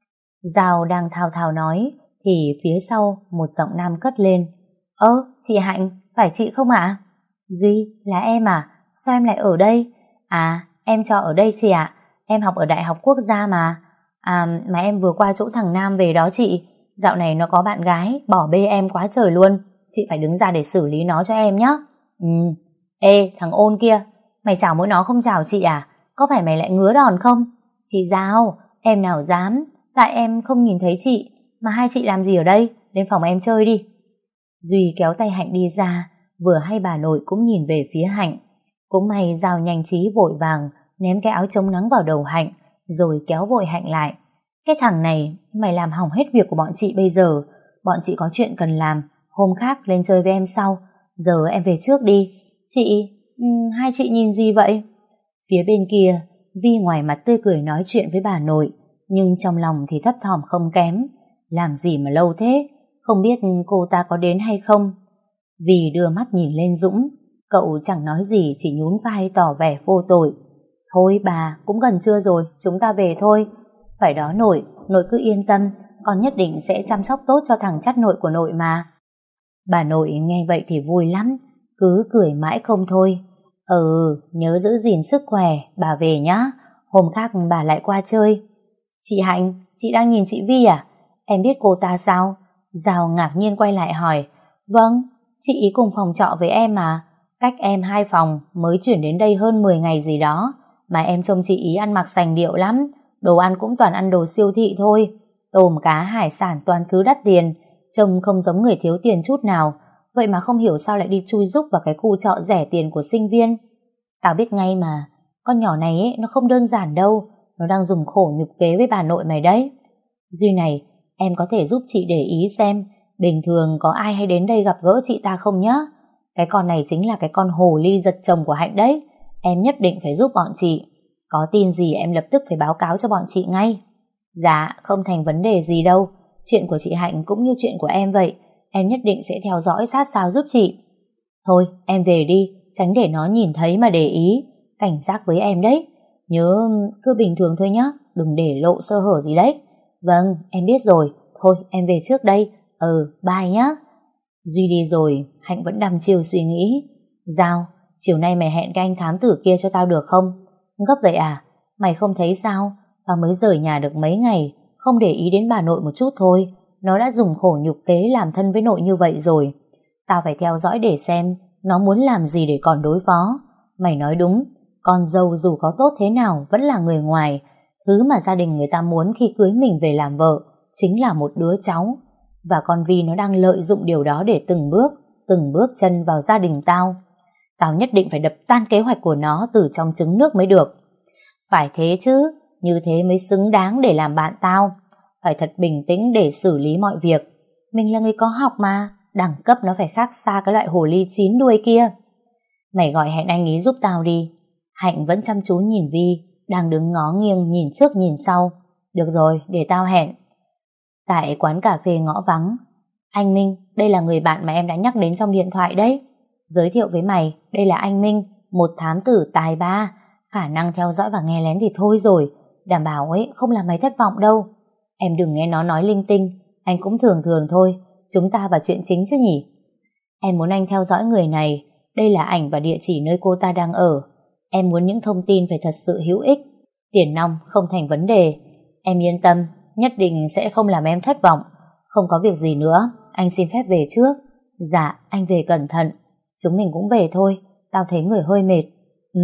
Giao đang thao thao nói, thì phía sau một giọng nam cất lên. Ơ, chị Hạnh, phải chị không ạ? Duy, là em à? Sao em lại ở đây? À, em cho ở đây chị ạ, em học ở Đại học Quốc gia mà. À, mà em vừa qua chỗ thằng Nam về đó chị. Dạo này nó có bạn gái, bỏ bê em quá trời luôn. Chị phải đứng ra để xử lý nó cho em nhé. Ừ. Ê, thằng ôn kia, mày chào mỗi nó không chào chị à? Có phải mày lại ngứa đòn không? Chị Giao, em nào dám, tại em không nhìn thấy chị. Mà hai chị làm gì ở đây? Đến phòng em chơi đi. Duy kéo tay Hạnh đi ra, vừa hay bà nội cũng nhìn về phía Hạnh. Cũng may Giao nhanh trí vội vàng ném cái áo chống nắng vào đầu Hạnh, rồi kéo vội Hạnh lại. Cái thằng này, mày làm hỏng hết việc của bọn chị bây giờ. Bọn chị có chuyện cần làm, hôm khác lên chơi với em sau. Giờ em về trước đi. Chị, hai chị nhìn gì vậy? Phía bên kia, Vi ngoài mặt tươi cười nói chuyện với bà nội, nhưng trong lòng thì thấp thỏm không kém. Làm gì mà lâu thế? Không biết cô ta có đến hay không? Vi đưa mắt nhìn lên Dũng, cậu chẳng nói gì, chỉ nhún vai tỏ vẻ vô tội. Thôi bà, cũng gần trưa rồi, chúng ta về thôi. Phải đó nội, nội cứ yên tâm, con nhất định sẽ chăm sóc tốt cho thằng chắt nội của nội mà. Bà nội nghe vậy thì vui lắm, cứ cười mãi không thôi. Ừ, nhớ giữ gìn sức khỏe, bà về nhá. Hôm khác bà lại qua chơi. Chị Hạnh, chị đang nhìn chị Vi à? Em biết cô ta sao? Giao ngạc nhiên quay lại hỏi. Vâng, chị ý cùng phòng trọ với em mà. Cách em hai phòng, mới chuyển đến đây hơn mười ngày gì đó. Mà em trông chị ý ăn mặc sành điệu lắm. Đồ ăn cũng toàn ăn đồ siêu thị thôi. Tôm cá hải sản toàn thứ đắt tiền. Trông không giống người thiếu tiền chút nào. Vậy mà không hiểu sao lại đi chui rúc vào cái khu trọ rẻ tiền của sinh viên. Tao biết ngay mà. Con nhỏ này ấy, nó không đơn giản đâu. Nó đang dùng khổ nhục kế với bà nội mày đấy. Duy này, em có thể giúp chị để ý xem bình thường có ai hay đến đây gặp gỡ chị ta không nhá. Cái con này chính là cái con hồ ly giật chồng của Hạnh đấy. Em nhất định phải giúp bọn chị. Có tin gì em lập tức phải báo cáo cho bọn chị ngay. Dạ, không thành vấn đề gì đâu. Chuyện của chị Hạnh cũng như chuyện của em vậy. Em nhất định sẽ theo dõi sát sao giúp chị. Thôi, em về đi, tránh để nó nhìn thấy mà để ý. Cảnh giác với em đấy. Nhớ cứ bình thường thôi nhá, đừng để lộ sơ hở gì đấy. Vâng, em biết rồi. Thôi, em về trước đây. Ừ, bye nhá. Duy đi rồi, Hạnh vẫn đăm chiêu suy nghĩ. Giao, chiều nay mày hẹn cái anh thám tử kia cho tao được không? Gấp vậy à? Mày không thấy sao? Tao mới rời nhà được mấy ngày, không để ý đến bà nội một chút thôi. Nó đã dùng khổ nhục kế làm thân với nội như vậy rồi. Tao phải theo dõi để xem nó muốn làm gì để còn đối phó. Mày nói đúng, con dâu dù có tốt thế nào vẫn là người ngoài. Thứ mà gia đình người ta muốn khi cưới mình về làm vợ chính là một đứa cháu. Và con Vi nó đang lợi dụng điều đó để từng bước, từng bước chân vào gia đình tao. Tao nhất định phải đập tan kế hoạch của nó từ trong trứng nước mới được. Phải thế chứ, như thế mới xứng đáng để làm bạn tao. Phải thật bình tĩnh để xử lý mọi việc. Mình là người có học mà, đẳng cấp nó phải khác xa cái loại hồ ly chín đuôi kia. Mày gọi hẹn anh ý giúp tao đi. Hạnh vẫn chăm chú nhìn Vi, đang đứng ngó nghiêng nhìn trước nhìn sau. Được rồi, để tao hẹn. Tại quán cà phê ngõ vắng. Anh Minh, đây là người bạn mà em đã nhắc đến trong điện thoại đấy. Giới thiệu với mày, đây là anh Minh, một thám tử tài ba. Khả năng theo dõi và nghe lén thì thôi rồi, đảm bảo ấy không làm mày thất vọng đâu. Em đừng nghe nó nói linh tinh, anh cũng thường thường thôi. Chúng ta vào chuyện chính chứ nhỉ. Em muốn anh theo dõi người này. Đây là ảnh và địa chỉ nơi cô ta đang ở. Em muốn những thông tin phải thật sự hữu ích. Tiền nong không thành vấn đề. Em yên tâm, nhất định sẽ không làm em thất vọng. Không có việc gì nữa, anh xin phép về trước. Dạ, anh về cẩn thận. Chúng mình cũng về thôi, tao thấy người hơi mệt. Ừ.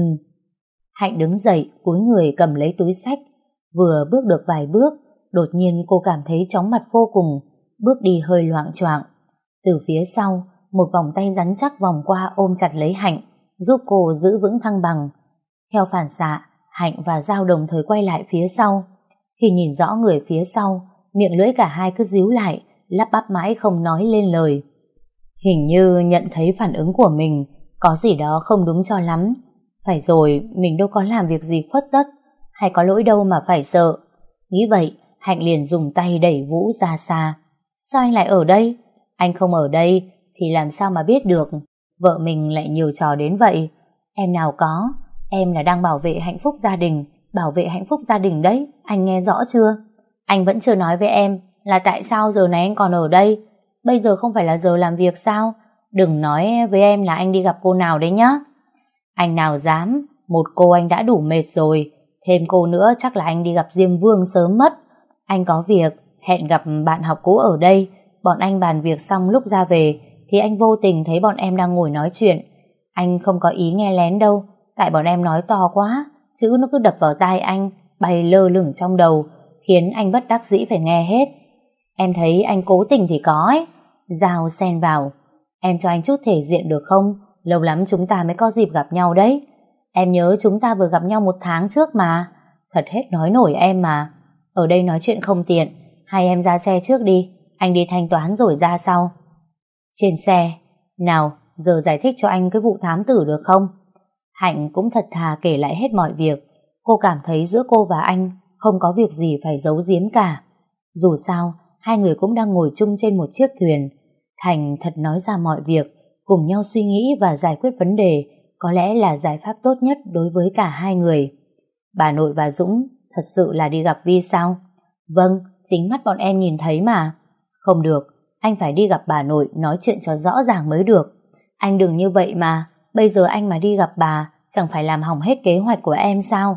Hạnh đứng dậy, cúi người cầm lấy túi xách. Vừa bước được vài bước, đột nhiên cô cảm thấy chóng mặt vô cùng, bước đi hơi loạng choạng. Từ phía sau, một vòng tay rắn chắc vòng qua ôm chặt lấy Hạnh, giúp cô giữ vững thăng bằng. Theo phản xạ, Hạnh và Giao đồng thời quay lại phía sau. Khi nhìn rõ người phía sau, miệng lưỡi cả hai cứ díu lại, lắp bắp mãi không nói lên lời. Hình như nhận thấy phản ứng của mình có gì đó không đúng cho lắm. Phải rồi, mình đâu có làm việc gì khuất tất, hay có lỗi đâu mà phải sợ. Nghĩ vậy, Hạnh liền dùng tay đẩy Vũ ra xa. Sao anh lại ở đây? Anh không ở đây thì làm sao mà biết được. Vợ mình lại nhiều trò đến vậy. Em nào có, em là đang bảo vệ hạnh phúc gia đình. Bảo vệ hạnh phúc gia đình đấy, anh nghe rõ chưa? Anh vẫn chưa nói với em là tại sao giờ này anh còn ở đây. Bây giờ không phải là giờ làm việc sao? Đừng nói với em là anh đi gặp cô nào đấy nhá. Anh nào dám, một cô anh đã đủ mệt rồi, thêm cô nữa chắc là anh đi gặp Diêm Vương sớm mất. Anh có việc, hẹn gặp bạn học cũ ở đây. Bọn anh bàn việc xong lúc ra về thì anh vô tình thấy bọn em đang ngồi nói chuyện. Anh không có ý nghe lén đâu, tại bọn em nói to quá, chữ nó cứ đập vào tai anh, bay lơ lửng trong đầu, khiến anh bất đắc dĩ phải nghe hết. Em thấy anh cố tình thì có ấy. Giao xen vào. Em cho anh chút thể diện được không? Lâu lắm chúng ta mới có dịp gặp nhau đấy. Em nhớ chúng ta vừa gặp nhau một tháng trước mà. Thật hết nói nổi em mà. Ở đây nói chuyện không tiện, hay em ra xe trước đi, anh đi thanh toán rồi ra sau. Trên xe. Nào, giờ giải thích cho anh cái vụ thám tử được không? Hạnh cũng thật thà kể lại hết mọi việc. Cô cảm thấy giữa cô và anh không có việc gì phải giấu giếm cả. Dù sao, hai người cũng đang ngồi chung trên một chiếc thuyền. Thành thật nói ra mọi việc, cùng nhau suy nghĩ và giải quyết vấn đề, có lẽ là giải pháp tốt nhất đối với cả hai người. Bà nội và Dũng thật sự là đi gặp Vi sao? Vâng, chính mắt bọn em nhìn thấy mà. Không được, anh phải đi gặp bà nội nói chuyện cho rõ ràng mới được. Anh đừng như vậy mà, bây giờ anh mà đi gặp bà chẳng phải làm hỏng hết kế hoạch của em sao?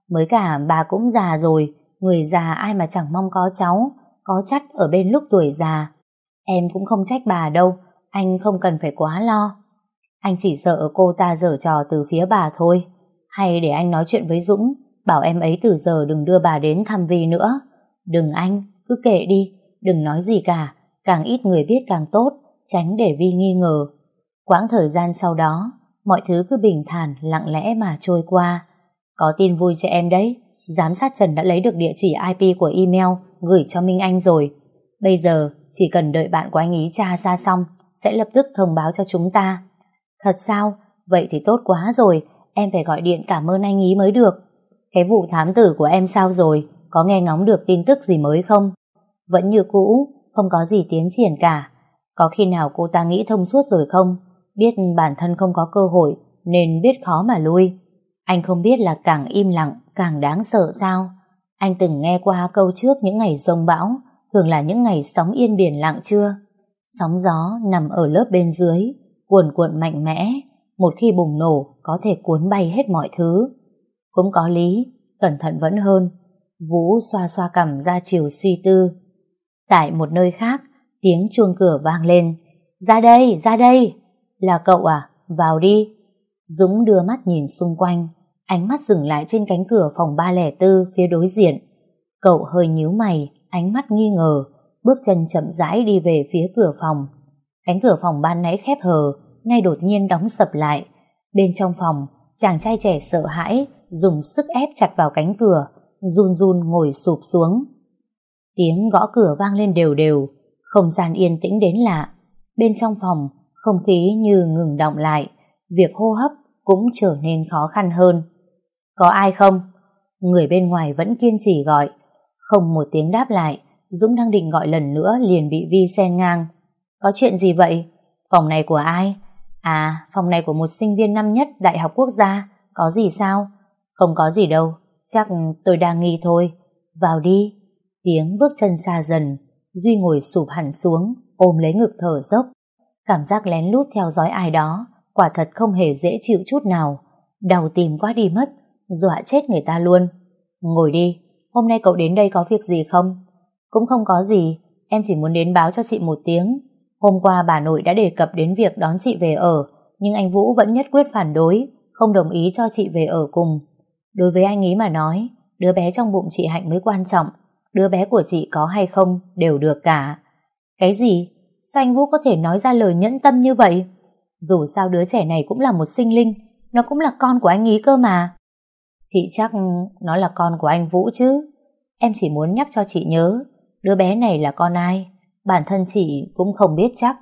Mới cả bà cũng già rồi, người già ai mà chẳng mong có cháu, có chắt ở bên lúc tuổi già. Em cũng không trách bà đâu, anh không cần phải quá lo. Anh chỉ sợ cô ta giở trò từ phía bà thôi. Hay để anh nói chuyện với Dũng, bảo em ấy từ giờ đừng đưa bà đến thăm Vi nữa. Đừng anh, cứ kệ đi, đừng nói gì cả, càng ít người biết càng tốt, tránh để Vi nghi ngờ. Quãng thời gian sau đó, mọi thứ cứ bình thản, lặng lẽ mà trôi qua. Có tin vui cho em đấy, giám sát Trần đã lấy được địa chỉ i pê của email gửi cho Minh Anh rồi. Bây giờ, chỉ cần đợi bạn của anh ý tra ra xong, sẽ lập tức thông báo cho chúng ta. Thật sao? Vậy thì tốt quá rồi, em phải gọi điện cảm ơn anh ý mới được. Cái vụ thám tử của em sao rồi? Có nghe ngóng được tin tức gì mới không? Vẫn như cũ, không có gì tiến triển cả. Có khi nào cô ta nghĩ thông suốt rồi không? Biết bản thân không có cơ hội, nên biết khó mà lui. Anh không biết là càng im lặng, càng đáng sợ sao? Anh từng nghe qua câu trước những ngày giông bão, thường là những ngày sóng yên biển lặng chưa? Sóng gió nằm ở lớp bên dưới, cuồn cuộn mạnh mẽ, một khi bùng nổ có thể cuốn bay hết mọi thứ. Cũng có lý, cẩn thận vẫn hơn. Vũ xoa xoa cằm ra chiều suy tư. Tại một nơi khác, tiếng chuông cửa vang lên. Ra đây, ra đây. Là cậu à? Vào đi. Dũng đưa mắt nhìn xung quanh, ánh mắt dừng lại trên cánh cửa phòng ba không bốn phía đối diện. Cậu hơi nhíu mày, ánh mắt nghi ngờ, bước chân chậm rãi đi về phía cửa phòng. Cánh cửa phòng ban nãy khép hờ, nay đột nhiên đóng sập lại. Bên trong phòng, chàng trai trẻ sợ hãi, dùng sức ép chặt vào cánh cửa, run run ngồi sụp xuống. Tiếng gõ cửa vang lên đều đều, không gian yên tĩnh đến lạ. Bên trong phòng, không khí như ngừng đọng lại, việc hô hấp cũng trở nên khó khăn hơn. Có ai không? Người bên ngoài vẫn kiên trì gọi. Không một tiếng đáp lại, Dũng đang định gọi lần nữa liền bị Vi xen ngang. Có chuyện gì vậy? Phòng này của ai? À, phòng này của một sinh viên năm nhất Đại học Quốc gia. Có gì sao? Không có gì đâu, chắc tôi đang nghi thôi. Vào đi. Tiếng bước chân xa dần, Duy ngồi sụp hẳn xuống, ôm lấy ngực thở dốc. Cảm giác lén lút theo dõi ai đó, quả thật không hề dễ chịu chút nào. Đau tìm quá đi mất, dọa chết người ta luôn. Ngồi đi, hôm nay cậu đến đây có việc gì không? Cũng không có gì, em chỉ muốn đến báo cho chị một tiếng. Hôm qua bà nội đã đề cập đến việc đón chị về ở, nhưng anh Vũ vẫn nhất quyết phản đối, không đồng ý cho chị về ở cùng. Đối với anh ý mà nói, đứa bé trong bụng chị Hạnh mới quan trọng, đứa bé của chị có hay không đều được cả. Cái gì? Sao anh Vũ có thể nói ra lời nhẫn tâm như vậy? Dù sao đứa trẻ này cũng là một sinh linh, nó cũng là con của anh ý cơ mà. Chị chắc nó là con của anh Vũ chứ. Em chỉ muốn nhắc cho chị nhớ, đứa bé này là con ai, bản thân chị cũng không biết chắc.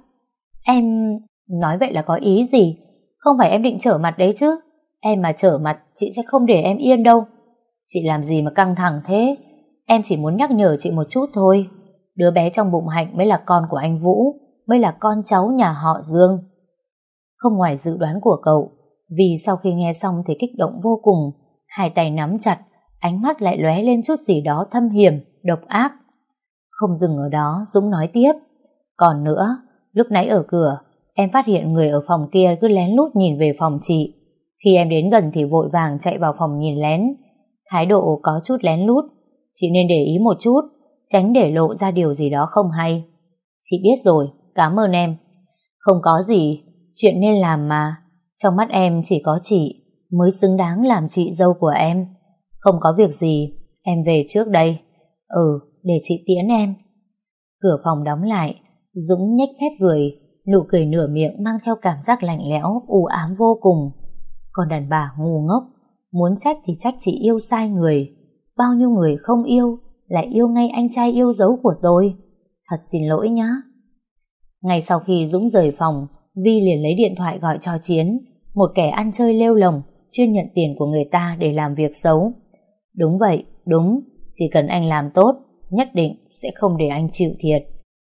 Em nói vậy là có ý gì? Không phải em định trở mặt đấy chứ? Em mà trở mặt chị sẽ không để em yên đâu. Chị làm gì mà căng thẳng thế? Em chỉ muốn nhắc nhở chị một chút thôi. Đứa bé trong bụng Hạnh mới là con của anh Vũ, mới là con cháu nhà họ Dương. Không ngoài dự đoán của cậu, vì sau khi nghe xong thì kích động vô cùng, hai tay nắm chặt, ánh mắt lại lóe lên chút gì đó thâm hiểm, độc ác. Không dừng ở đó, Dũng nói tiếp. Còn nữa, lúc nãy ở cửa, em phát hiện người ở phòng kia cứ lén lút nhìn về phòng chị. Khi em đến gần thì vội vàng chạy vào phòng nhìn lén. Thái độ có chút lén lút, chị nên để ý một chút, tránh để lộ ra điều gì đó không hay. Chị biết rồi, cảm ơn em. Không có gì, chuyện nên làm mà. Trong mắt em chỉ có chị mới xứng đáng làm chị dâu của em. Không có việc gì, em về trước đây. Ừ, để chị tiễn em. Cửa phòng đóng lại, Dũng nhếch mép cười, nụ cười nửa miệng mang theo cảm giác lạnh lẽo, u ám vô cùng. Còn đàn bà ngu ngốc, muốn trách thì trách chị yêu sai người. Bao nhiêu người không yêu, lại yêu ngay anh trai yêu dấu của tôi. Thật xin lỗi nhá. Ngay sau khi Dũng rời phòng, Vi liền lấy điện thoại gọi cho Chiến, một kẻ ăn chơi lêu lồng, chuyên nhận tiền của người ta để làm việc xấu. Đúng vậy, đúng, chỉ cần anh làm tốt, nhất định sẽ không để anh chịu thiệt.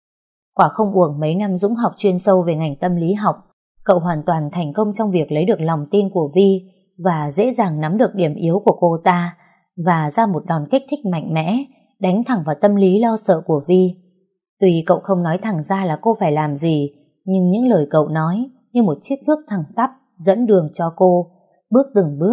Quả không uổng mấy năm Dũng học chuyên sâu về ngành tâm lý học, cậu hoàn toàn thành công trong việc lấy được lòng tin của Vi và dễ dàng nắm được điểm yếu của cô ta và ra một đòn kích thích mạnh mẽ, đánh thẳng vào tâm lý lo sợ của Vi. Tuy cậu không nói thẳng ra là cô phải làm gì, nhưng những lời cậu nói như một chiếc thước thẳng tắp dẫn đường cho cô, bước từng bước,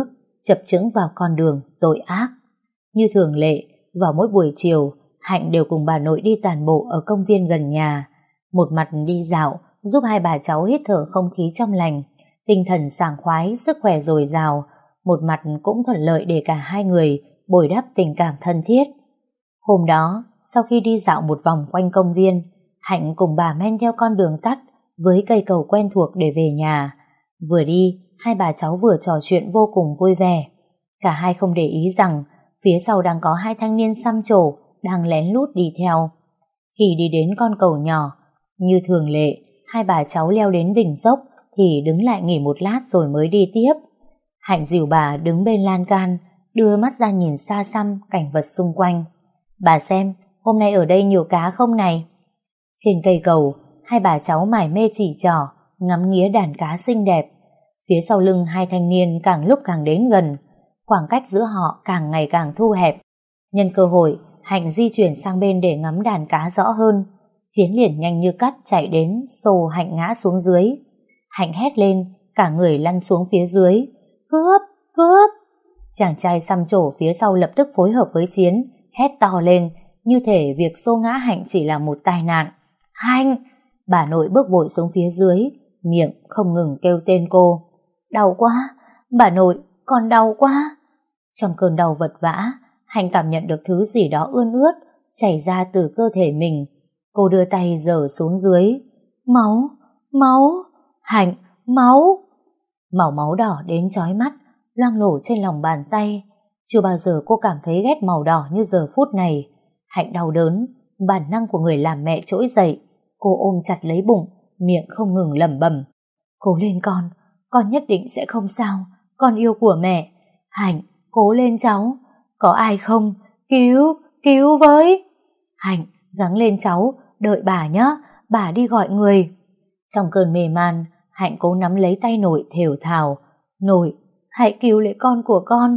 chập chững vào con đường tội ác. Như thường lệ, vào mỗi buổi chiều, Hạnh đều cùng bà nội đi tản bộ ở công viên gần nhà. Một mặt đi dạo, giúp hai bà cháu hít thở không khí trong lành, tinh thần sảng khoái, sức khỏe dồi dào. Một mặt cũng thuận lợi để cả hai người bồi đắp tình cảm thân thiết. Hôm đó, sau khi đi dạo một vòng quanh công viên, Hạnh cùng bà men theo con đường tắt với cây cầu quen thuộc để về nhà. Vừa đi, hai bà cháu vừa trò chuyện vô cùng vui vẻ. Cả hai không để ý rằng phía sau đang có hai thanh niên xăm trổ đang lén lút đi theo. Khi đi đến con cầu nhỏ, như thường lệ, hai bà cháu leo đến đỉnh dốc thì đứng lại nghỉ một lát rồi mới đi tiếp. Hạnh dìu bà đứng bên lan can, đưa mắt ra nhìn xa xăm cảnh vật xung quanh. Bà xem, hôm nay ở đây nhiều cá không này? Trên cây cầu, hai bà cháu mải mê chỉ trỏ, ngắm nghía đàn cá xinh đẹp. Phía sau lưng hai thanh niên càng lúc càng đến gần, khoảng cách giữa họ càng ngày càng thu hẹp. Nhân cơ hội, Hạnh di chuyển sang bên để ngắm đàn cá rõ hơn. Chiến liền nhanh như cắt chạy đến, xô Hạnh ngã xuống dưới. Hạnh hét lên, cả người lăn xuống phía dưới. Cướp! Cướp! Chàng trai xăm trổ phía sau lập tức phối hợp với Chiến, hét to lên, như thể việc xô ngã Hạnh chỉ là một tai nạn. Hạnh! Bà nội bước vội xuống phía dưới, miệng không ngừng kêu tên cô. Đau quá! Bà nội, con đau quá! Trong cơn đau vật vã, Hạnh cảm nhận được thứ gì đó ươn ướt chảy ra từ cơ thể mình. Cô đưa tay giở xuống dưới. Máu! Máu! Hạnh! Máu! Màu máu đỏ đến chói mắt, loang lổ trên lòng bàn tay. Chưa bao giờ cô cảm thấy ghét màu đỏ như giờ phút này. Hạnh đau đớn, bản năng của người làm mẹ trỗi dậy. Cô ôm chặt lấy bụng, miệng không ngừng lẩm bẩm. Cố lên con, con nhất định sẽ không sao, con yêu của mẹ. Hạnh, cố lên cháu, có ai không? Cứu, cứu với. Hạnh, gắng lên cháu, đợi bà nhé, bà đi gọi người. Trong cơn mê man, Hạnh cố nắm lấy tay nội thều thào. Nội, hãy cứu lấy con của con.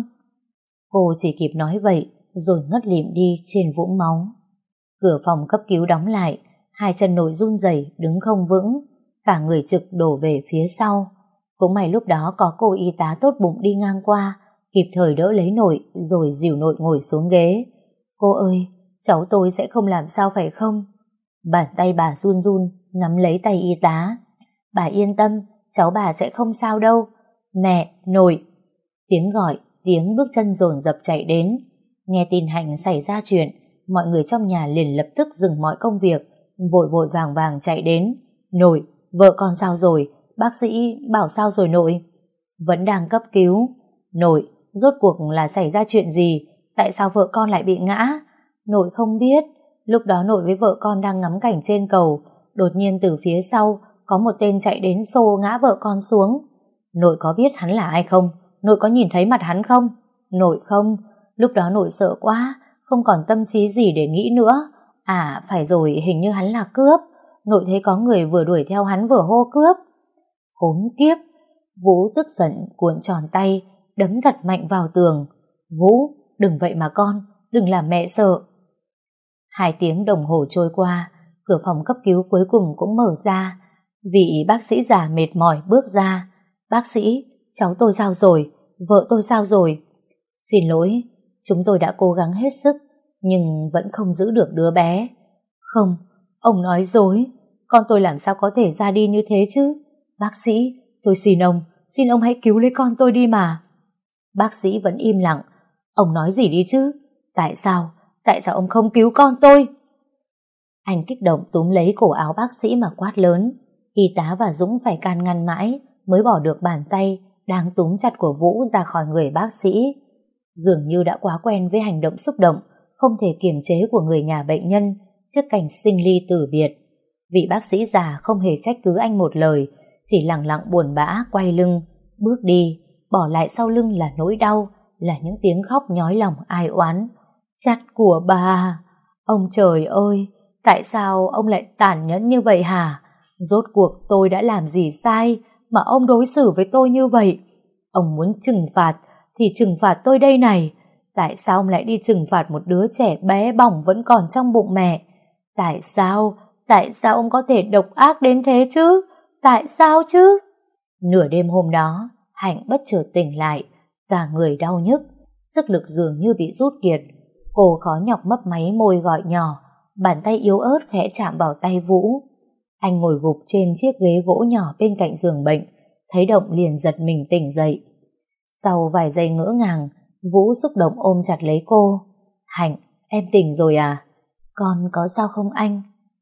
Cô chỉ kịp nói vậy, rồi ngất lịm đi trên vũng máu. Cửa phòng cấp cứu đóng lại, hai chân nội run rẩy đứng không vững, cả người trực đổ về phía sau. Cũng may lúc đó có cô y tá tốt bụng đi ngang qua, kịp thời đỡ lấy nội rồi dìu nội ngồi xuống ghế. Cô ơi, cháu tôi sẽ không làm sao phải không? Bàn tay bà run run nắm lấy tay y tá. Bà yên tâm, cháu bà sẽ không sao đâu. Mẹ, nội. Tiếng gọi, tiếng bước chân dồn dập chạy đến. Nghe tin Hạnh xảy ra chuyện, mọi người trong nhà liền lập tức dừng mọi công việc, vội vội vàng vàng chạy đến. Nội, vợ con sao rồi? Bác sĩ bảo sao rồi nội? Vẫn đang cấp cứu. Nội, rốt cuộc là xảy ra chuyện gì? Tại sao vợ con lại bị ngã? Nội không biết. Lúc đó nội với vợ con đang ngắm cảnh trên cầu, đột nhiên từ phía sau có một tên chạy đến xô ngã vợ con xuống. Nội có biết hắn là ai không? Nội có nhìn thấy mặt hắn không? Nội không. Lúc đó nội sợ quá, không còn tâm trí gì để nghĩ nữa. À, phải rồi, hình như hắn là cướp. Nội thấy có người vừa đuổi theo hắn vừa hô cướp. Khốn kiếp! Vũ tức giận cuộn tròn tay, đấm thật mạnh vào tường. Vũ, đừng vậy mà con, đừng làm mẹ sợ. Hai tiếng đồng hồ trôi qua, cửa phòng cấp cứu cuối cùng cũng mở ra. Vị bác sĩ già mệt mỏi bước ra. Bác sĩ, cháu tôi sao rồi? Vợ tôi sao rồi? Xin lỗi, chúng tôi đã cố gắng hết sức, nhưng vẫn không giữ được đứa bé. Không, ông nói dối. Con tôi làm sao có thể ra đi như thế chứ? Bác sĩ, tôi xin ông, xin ông hãy cứu lấy con tôi đi mà. Bác sĩ vẫn im lặng. Ông nói gì đi chứ? Tại sao? Tại sao ông không cứu con tôi? Anh kích động túm lấy cổ áo bác sĩ mà quát lớn. Y tá và Dũng phải can ngăn mãi mới bỏ được bàn tay đang túm chặt của Vũ ra khỏi người bác sĩ. Dường như đã quá quen với hành động xúc động không thể kiềm chế của người nhà bệnh nhân trước cảnh sinh ly tử biệt. Vị bác sĩ già không hề trách cứ anh một lời, chỉ lặng lặng buồn bã quay lưng, bước đi, bỏ lại sau lưng là nỗi đau, là những tiếng khóc nhói lòng ai oán. Chặt của bà! Ông trời ơi! Tại sao ông lại tàn nhẫn như vậy hả? Rốt cuộc tôi đã làm gì sai mà ông đối xử với tôi như vậy? Ông muốn trừng phạt thì trừng phạt tôi đây này. Tại sao ông lại đi trừng phạt một đứa trẻ bé bỏng vẫn còn trong bụng mẹ? Tại sao? Tại sao ông có thể độc ác đến thế chứ? Tại sao chứ? Nửa đêm hôm đó, Hạnh bất chợt tỉnh lại. cả người đau nhức, sức lực dường như bị rút kiệt. Cô khó nhọc mấp máy môi gọi nhỏ, bàn tay yếu ớt khẽ chạm vào tay Vũ. Anh ngồi gục trên chiếc ghế gỗ nhỏ bên cạnh giường bệnh, thấy động liền giật mình tỉnh dậy. Sau vài giây ngỡ ngàng, Vũ xúc động ôm chặt lấy cô. Hạnh, em tỉnh rồi à? Con có sao không anh?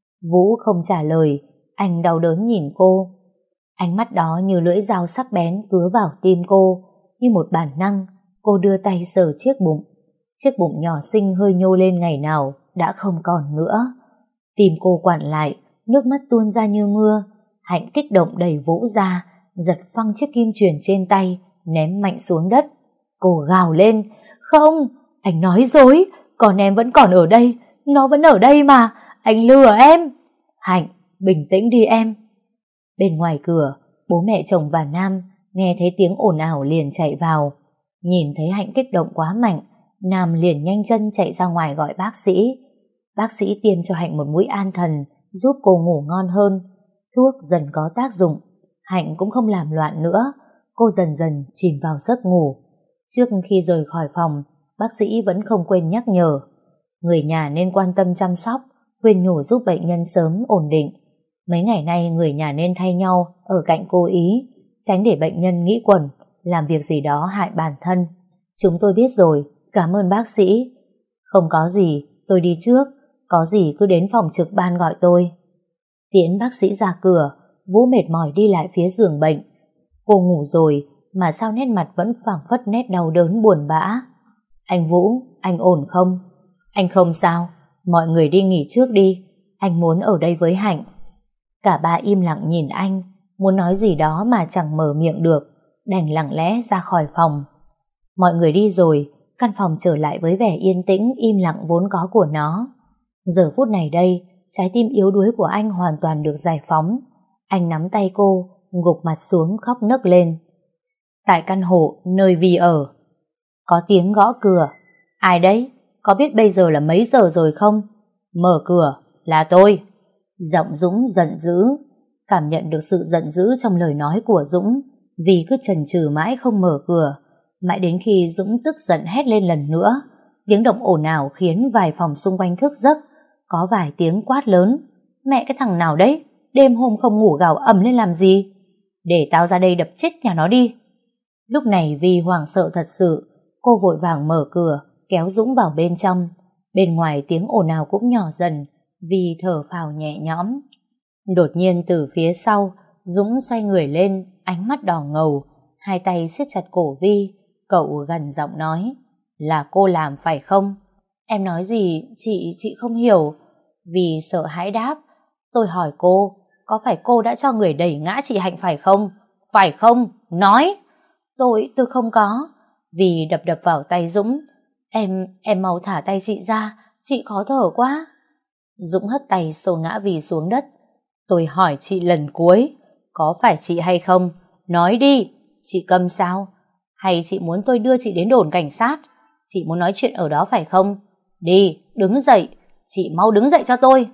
Vũ không trả lời, anh đau đớn nhìn cô. Ánh mắt đó như lưỡi dao sắc bén cứa vào tim cô, như một bản năng, cô đưa tay sờ chiếc bụng. Chiếc bụng nhỏ xinh hơi nhô lên ngày nào đã không còn nữa. Tim cô quặn lại, nước mắt tuôn ra như mưa. Hạnh kích động đẩy Vũ ra, giật phăng chiếc kim chuyền trên tay, ném mạnh xuống đất. Cô gào lên, không, anh nói dối, còn em vẫn còn ở đây, nó vẫn ở đây mà, anh lừa em. Hạnh, bình tĩnh đi em. Bên ngoài cửa, bố mẹ chồng và Nam nghe thấy tiếng ồn ào liền chạy vào. Nhìn thấy Hạnh kích động quá mạnh, Nam liền nhanh chân chạy ra ngoài gọi bác sĩ. Bác sĩ tiêm cho Hạnh một mũi an thần, giúp cô ngủ ngon hơn. Thuốc dần có tác dụng, Hạnh cũng không làm loạn nữa, cô dần dần chìm vào giấc ngủ. Trước khi rời khỏi phòng, bác sĩ vẫn không quên nhắc nhở. Người nhà nên quan tâm chăm sóc, khuyên nhủ giúp bệnh nhân sớm ổn định. Mấy ngày nay người nhà nên thay nhau ở cạnh cô ý, tránh để bệnh nhân nghĩ quẩn, làm việc gì đó hại bản thân. Chúng tôi biết rồi, cảm ơn bác sĩ. Không có gì, tôi đi trước, có gì cứ đến phòng trực ban gọi tôi. Tiễn bác sĩ ra cửa, Vũ mệt mỏi đi lại phía giường bệnh. Cô ngủ rồi mà sao nét mặt vẫn phảng phất nét đau đớn buồn bã. Anh Vũ, anh ổn không? Anh không sao, mọi người đi nghỉ trước đi, anh muốn ở đây với Hạnh. Cả ba im lặng nhìn anh, muốn nói gì đó mà chẳng mở miệng được, đành lặng lẽ ra khỏi phòng. Mọi người đi rồi, căn phòng trở lại với vẻ yên tĩnh, im lặng vốn có của nó. Giờ phút này đây, trái tim yếu đuối của anh hoàn toàn được giải phóng. Anh nắm tay cô, gục mặt xuống khóc nấc lên. Tại căn hộ nơi Vi ở, có tiếng gõ cửa. Ai đấy? Có biết bây giờ là mấy giờ rồi không? Mở cửa, là tôi. Giọng Dũng giận dữ. Cảm nhận được sự giận dữ trong lời nói của Dũng, Vi cứ chần chừ mãi không mở cửa. Mãi đến khi Dũng tức giận hét lên lần nữa, tiếng động ồn ào khiến vài phòng xung quanh thức giấc. Có vài tiếng quát lớn. Mẹ cái thằng nào đấy, đêm hôm không ngủ gào ầm lên làm gì? Để tao ra đây đập chết nhà nó đi. Lúc này Vi hoảng sợ thật sự, cô vội vàng mở cửa, kéo Dũng vào bên trong. Bên ngoài tiếng ồn ào cũng nhỏ dần, Vi thở phào nhẹ nhõm. Đột nhiên từ phía sau, Dũng xoay người lên, ánh mắt đỏ ngầu, hai tay siết chặt cổ Vi. Cậu gần giọng nói, là cô làm phải không? Em nói gì, chị, chị không hiểu. Vi sợ hãi đáp, tôi hỏi cô, có phải cô đã cho người đẩy ngã chị Hạnh phải không? Phải không? Nói! Tôi, tôi không có. Vi đập đập vào tay Dũng. Em, em mau thả tay chị ra, chị khó thở quá. Dũng hất tay xô ngã Vi xuống đất. Tôi hỏi chị lần cuối, có phải chị hay không? Nói đi, chị câm sao? Hay chị muốn tôi đưa chị đến đồn cảnh sát? Chị muốn nói chuyện ở đó phải không? Đi, đứng dậy, chị mau đứng dậy cho tôi.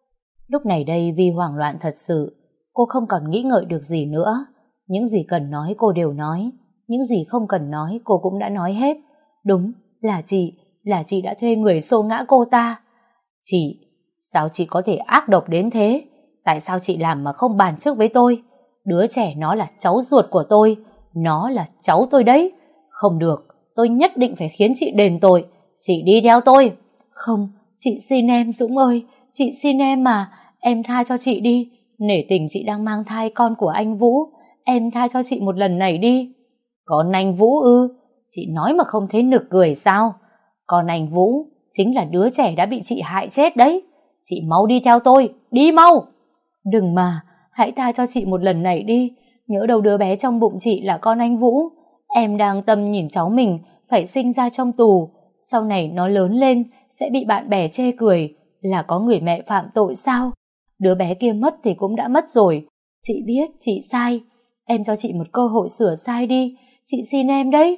Lúc này đây Vi hoảng loạn thật sự, cô không còn nghĩ ngợi được gì nữa. Những gì cần nói cô đều nói, những gì không cần nói cô cũng đã nói hết. Đúng, là chị, là chị đã thuê người xô ngã cô ta. Chị, sao chị có thể ác độc đến thế? Tại sao chị làm mà không bàn trước với tôi? Đứa trẻ nó là cháu ruột của tôi, nó là cháu tôi đấy. Không được, tôi nhất định phải khiến chị đền tội. Chị đi theo tôi. Không, chị xin em Dũng ơi, chị xin em mà, em tha cho chị đi. Nể tình chị đang mang thai con của anh Vũ, em tha cho chị một lần này đi. Con anh Vũ ư? Chị nói mà không thấy nực cười sao? Con anh Vũ chính là đứa trẻ đã bị chị hại chết đấy. Chị mau đi theo tôi, đi mau. Đừng mà, hãy tha cho chị một lần này đi. Nhỡ đâu đứa bé trong bụng chị là con anh Vũ. Em đang tâm nhìn cháu mình phải sinh ra trong tù, sau này nó lớn lên sẽ bị bạn bè chê cười là có người mẹ phạm tội sao? Đứa bé kia mất thì cũng đã mất rồi. Chị biết chị sai, em cho chị một cơ hội sửa sai đi, chị xin em đấy.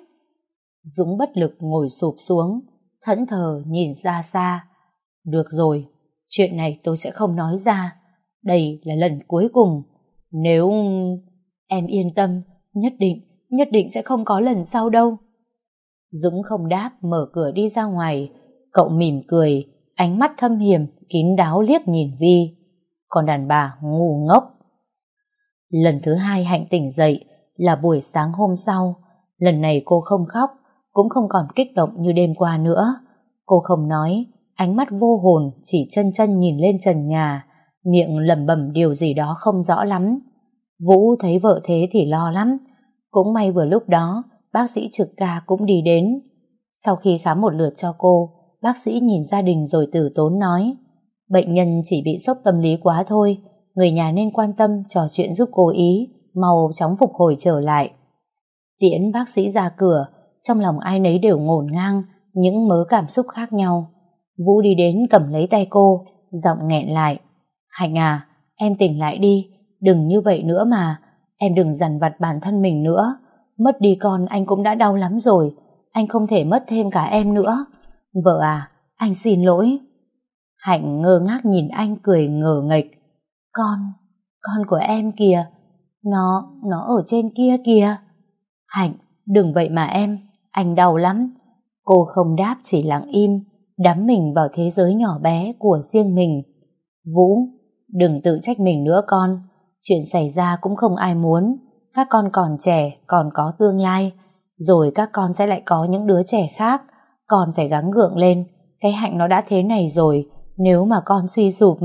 Dũng bất lực ngồi sụp xuống, thẫn thờ nhìn ra xa. Được rồi, chuyện này tôi sẽ không nói ra. Đây là lần cuối cùng. Nếu... Em yên tâm, nhất định, nhất định sẽ không có lần sau đâu. Dũng không đáp, mở cửa đi ra ngoài. Cậu mỉm cười, ánh mắt thâm hiểm, kín đáo liếc nhìn Vi. Còn đàn bà ngu ngốc. Lần thứ hai Hạnh tỉnh dậy là buổi sáng hôm sau. Lần này cô không khóc, cũng không còn kích động như đêm qua nữa. Cô không nói, ánh mắt vô hồn chỉ chân chân nhìn lên trần nhà, miệng lẩm bẩm điều gì đó không rõ lắm. Vũ thấy vợ thế thì lo lắm. Cũng may vừa lúc đó bác sĩ trực ca cũng đi đến. Sau khi khám một lượt cho cô, bác sĩ nhìn gia đình rồi từ tốn nói: bệnh nhân chỉ bị sốc tâm lý quá thôi, người nhà nên quan tâm trò chuyện giúp cô ý mau chóng phục hồi trở lại. Tiễn bác sĩ ra cửa, trong lòng ai nấy đều ngổn ngang những mớ cảm xúc khác nhau. Vũ đi đến cầm lấy tay cô, giọng nghẹn lại: Hạnh à, em tỉnh lại đi, đừng như vậy nữa mà, em đừng dằn vặt bản thân mình nữa. Mất đi con anh cũng đã đau lắm rồi, anh không thể mất thêm cả em nữa. Vợ à, anh xin lỗi. Hạnh ngơ ngác nhìn anh cười ngờ nghệch. Con, con của em kìa, nó, nó ở trên kia kìa. Hạnh, đừng vậy mà em, anh đau lắm. Cô không đáp, chỉ lặng im, đắm mình vào thế giới nhỏ bé của riêng mình. Vũ, đừng tự trách mình nữa con, chuyện xảy ra cũng không ai muốn. Các con còn trẻ, còn có tương lai, rồi các con sẽ lại có những đứa trẻ khác. Con phải gắng gượng lên, cái Hạnh nó đã thế này rồi, nếu mà con suy sụp...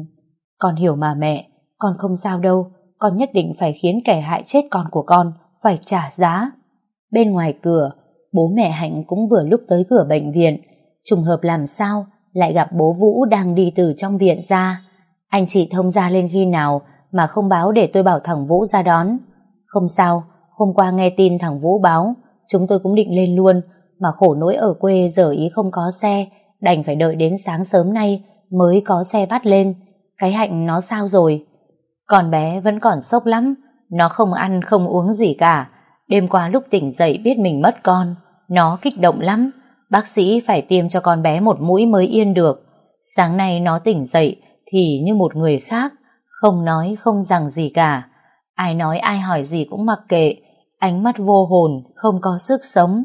Con hiểu mà mẹ, con không sao đâu, con nhất định phải khiến kẻ hại chết con của con phải trả giá. Bên ngoài cửa, bố mẹ Hạnh cũng vừa lúc tới cửa bệnh viện. Trùng hợp làm sao lại gặp bố Vũ đang đi từ trong viện ra. Anh chị thông gia lên khi nào mà không báo để tôi bảo thằng Vũ ra đón? Không sao, hôm qua nghe tin thằng Vũ báo, chúng tôi cũng định lên luôn, mà khổ nỗi ở quê giờ ý không có xe, đành phải đợi đến sáng sớm nay mới có xe bắt lên. Cái Hạnh nó sao rồi? Con bé vẫn còn sốc lắm, nó không ăn không uống gì cả. Đêm qua lúc tỉnh dậy biết mình mất con, nó kích động lắm. Bác sĩ phải tiêm cho con bé một mũi mới yên được. Sáng nay nó tỉnh dậy thì như một người khác, không nói không rằng gì cả. Ai nói ai hỏi gì cũng mặc kệ, ánh mắt vô hồn, không có sức sống.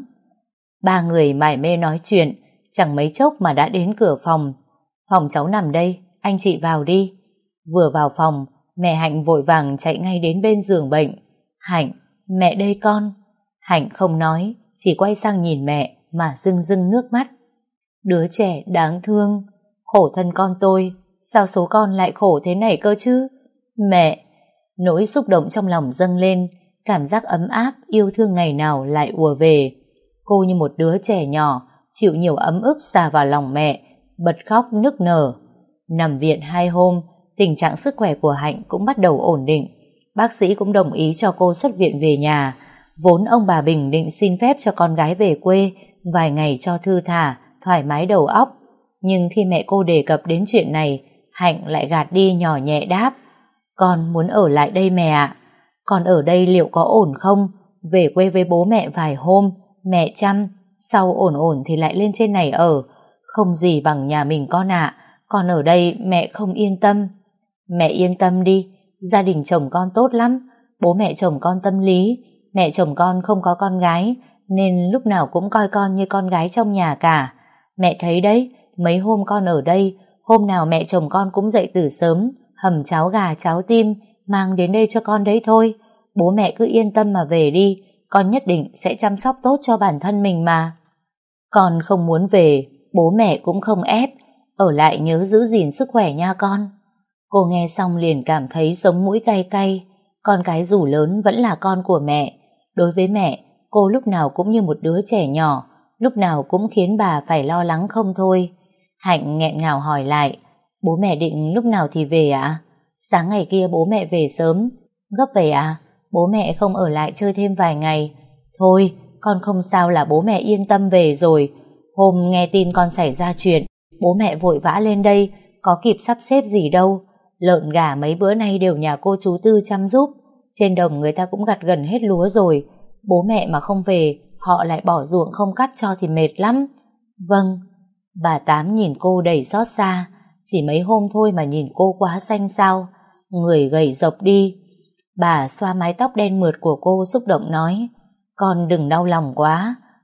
Ba người mải mê nói chuyện, chẳng mấy chốc mà đã đến cửa phòng. Phòng cháu nằm đây, anh chị vào đi. Vừa vào phòng, mẹ Hạnh vội vàng chạy ngay đến bên giường bệnh. Hạnh, mẹ đây con. Hạnh không nói, chỉ quay sang nhìn mẹ mà rưng rưng nước mắt. Đứa trẻ đáng thương, khổ thân con tôi, sao số con lại khổ thế này cơ chứ? Mẹ! Nỗi xúc động trong lòng dâng lên, cảm giác ấm áp, yêu thương ngày nào lại ùa về. Cô như một đứa trẻ nhỏ, chịu nhiều ấm ức xà vào lòng mẹ, bật khóc nức nở. Nằm viện hai hôm, tình trạng sức khỏe của Hạnh cũng bắt đầu ổn định. Bác sĩ cũng đồng ý cho cô xuất viện về nhà. Vốn ông bà Bình định xin phép cho con gái về quê vài ngày cho thư thả, thoải mái đầu óc. Nhưng khi mẹ cô đề cập đến chuyện này, Hạnh lại gạt đi nhỏ nhẹ đáp: Con muốn ở lại đây mẹ ạ. Con ở đây liệu có ổn không? Về quê với bố mẹ vài hôm, mẹ chăm, sau ổn ổn thì lại lên trên này ở. Không gì bằng nhà mình con ạ. Con ở đây mẹ không yên tâm. Mẹ yên tâm đi, gia đình chồng con tốt lắm. Bố mẹ chồng con tâm lý. Mẹ chồng con không có con gái, nên lúc nào cũng coi con như con gái trong nhà cả. Mẹ thấy đấy, mấy hôm con ở đây, hôm nào mẹ chồng con cũng dậy từ sớm, hầm cháo gà cháo tim, mang đến đây cho con đấy thôi. Bố mẹ cứ yên tâm mà về đi, con nhất định sẽ chăm sóc tốt cho bản thân mình mà. Con không muốn về, bố mẹ cũng không ép, ở lại nhớ giữ gìn sức khỏe nha con. Cô nghe xong liền cảm thấy sống mũi cay cay. Con cái dù lớn vẫn là con của mẹ. Đối với mẹ, cô lúc nào cũng như một đứa trẻ nhỏ, lúc nào cũng khiến bà phải lo lắng không thôi. Hạnh nghẹn ngào hỏi lại: Bố mẹ định lúc nào thì về ạ? À? Sáng ngày kia bố mẹ về sớm. Gấp về à? Bố mẹ không ở lại chơi thêm vài ngày? Thôi, con không sao là bố mẹ yên tâm về rồi. Hôm nghe tin con xảy ra chuyện, bố mẹ vội vã lên đây, có kịp sắp xếp gì đâu. Lợn gà mấy bữa nay đều nhà cô chú Tư chăm giúp. Trên đồng người ta cũng gặt gần hết lúa rồi. Bố mẹ mà không về, họ lại bỏ ruộng không cắt cho thì mệt lắm. Vâng. Bà Tám nhìn cô đầy xót xa. Chỉ mấy hôm thôi mà nhìn cô quá xanh xao, người gầy rộc đi. Bà xoa mái tóc đen mượt của cô xúc động nói: Con đừng đau lòng quá.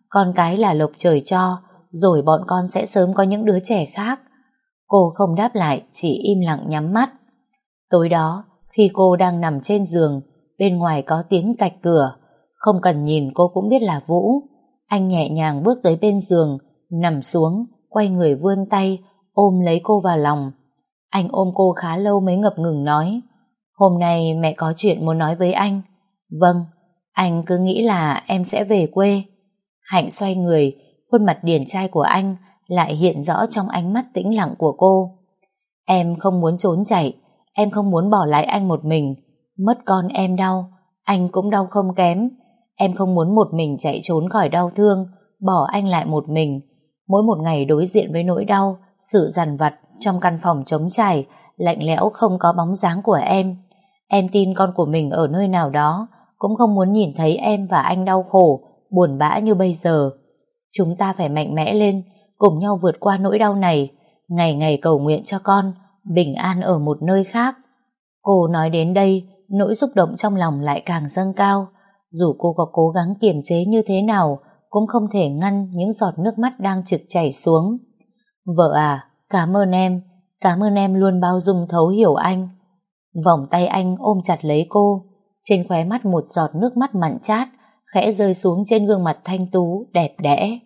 con cái là lộc trời cho, rồi bọn con sẽ sớm có những đứa trẻ khác. Cô không đáp lại, chỉ im lặng nhắm mắt. Tối đó, khi cô đang nằm trên giường, bên ngoài có tiếng cạch cửa. Không cần nhìn cô cũng biết là Vũ. Anh nhẹ nhàng bước tới bên giường, nằm xuống, quay người vươn tay, ôm lấy cô vào lòng. Anh ôm cô khá lâu mới ngập ngừng nói: "Hôm nay mẹ có chuyện muốn nói với anh." "Vâng." "Anh cứ nghĩ là em sẽ về quê." Hạnh xoay người, khuôn mặt điển trai của anh lại hiện rõ trong ánh mắt tĩnh lặng của cô. "Em không muốn trốn chạy, em không muốn bỏ lại anh một mình. Mất con em đau, anh cũng đau không kém. Em không muốn một mình chạy trốn khỏi đau thương, bỏ anh lại một mình. Mỗi một ngày đối diện với nỗi đau, sự dằn vặt trong căn phòng trống trải, lạnh lẽo không có bóng dáng của em. Em tin con của mình ở nơi nào đó, cũng không muốn nhìn thấy em và anh đau khổ, buồn bã như bây giờ. Chúng ta phải mạnh mẽ lên, cùng nhau vượt qua nỗi đau này, ngày ngày cầu nguyện cho con bình an ở một nơi khác." Cô nói đến đây, nỗi xúc động trong lòng lại càng dâng cao. Dù cô có cố gắng kiềm chế như thế nào, cũng không thể ngăn những giọt nước mắt đang trực chảy xuống. "Vợ à, cảm ơn em, cảm ơn em luôn bao dung thấu hiểu anh." Vòng tay anh ôm chặt lấy cô, trên khóe mắt một giọt nước mắt mặn chát khẽ rơi xuống trên gương mặt thanh tú đẹp đẽ.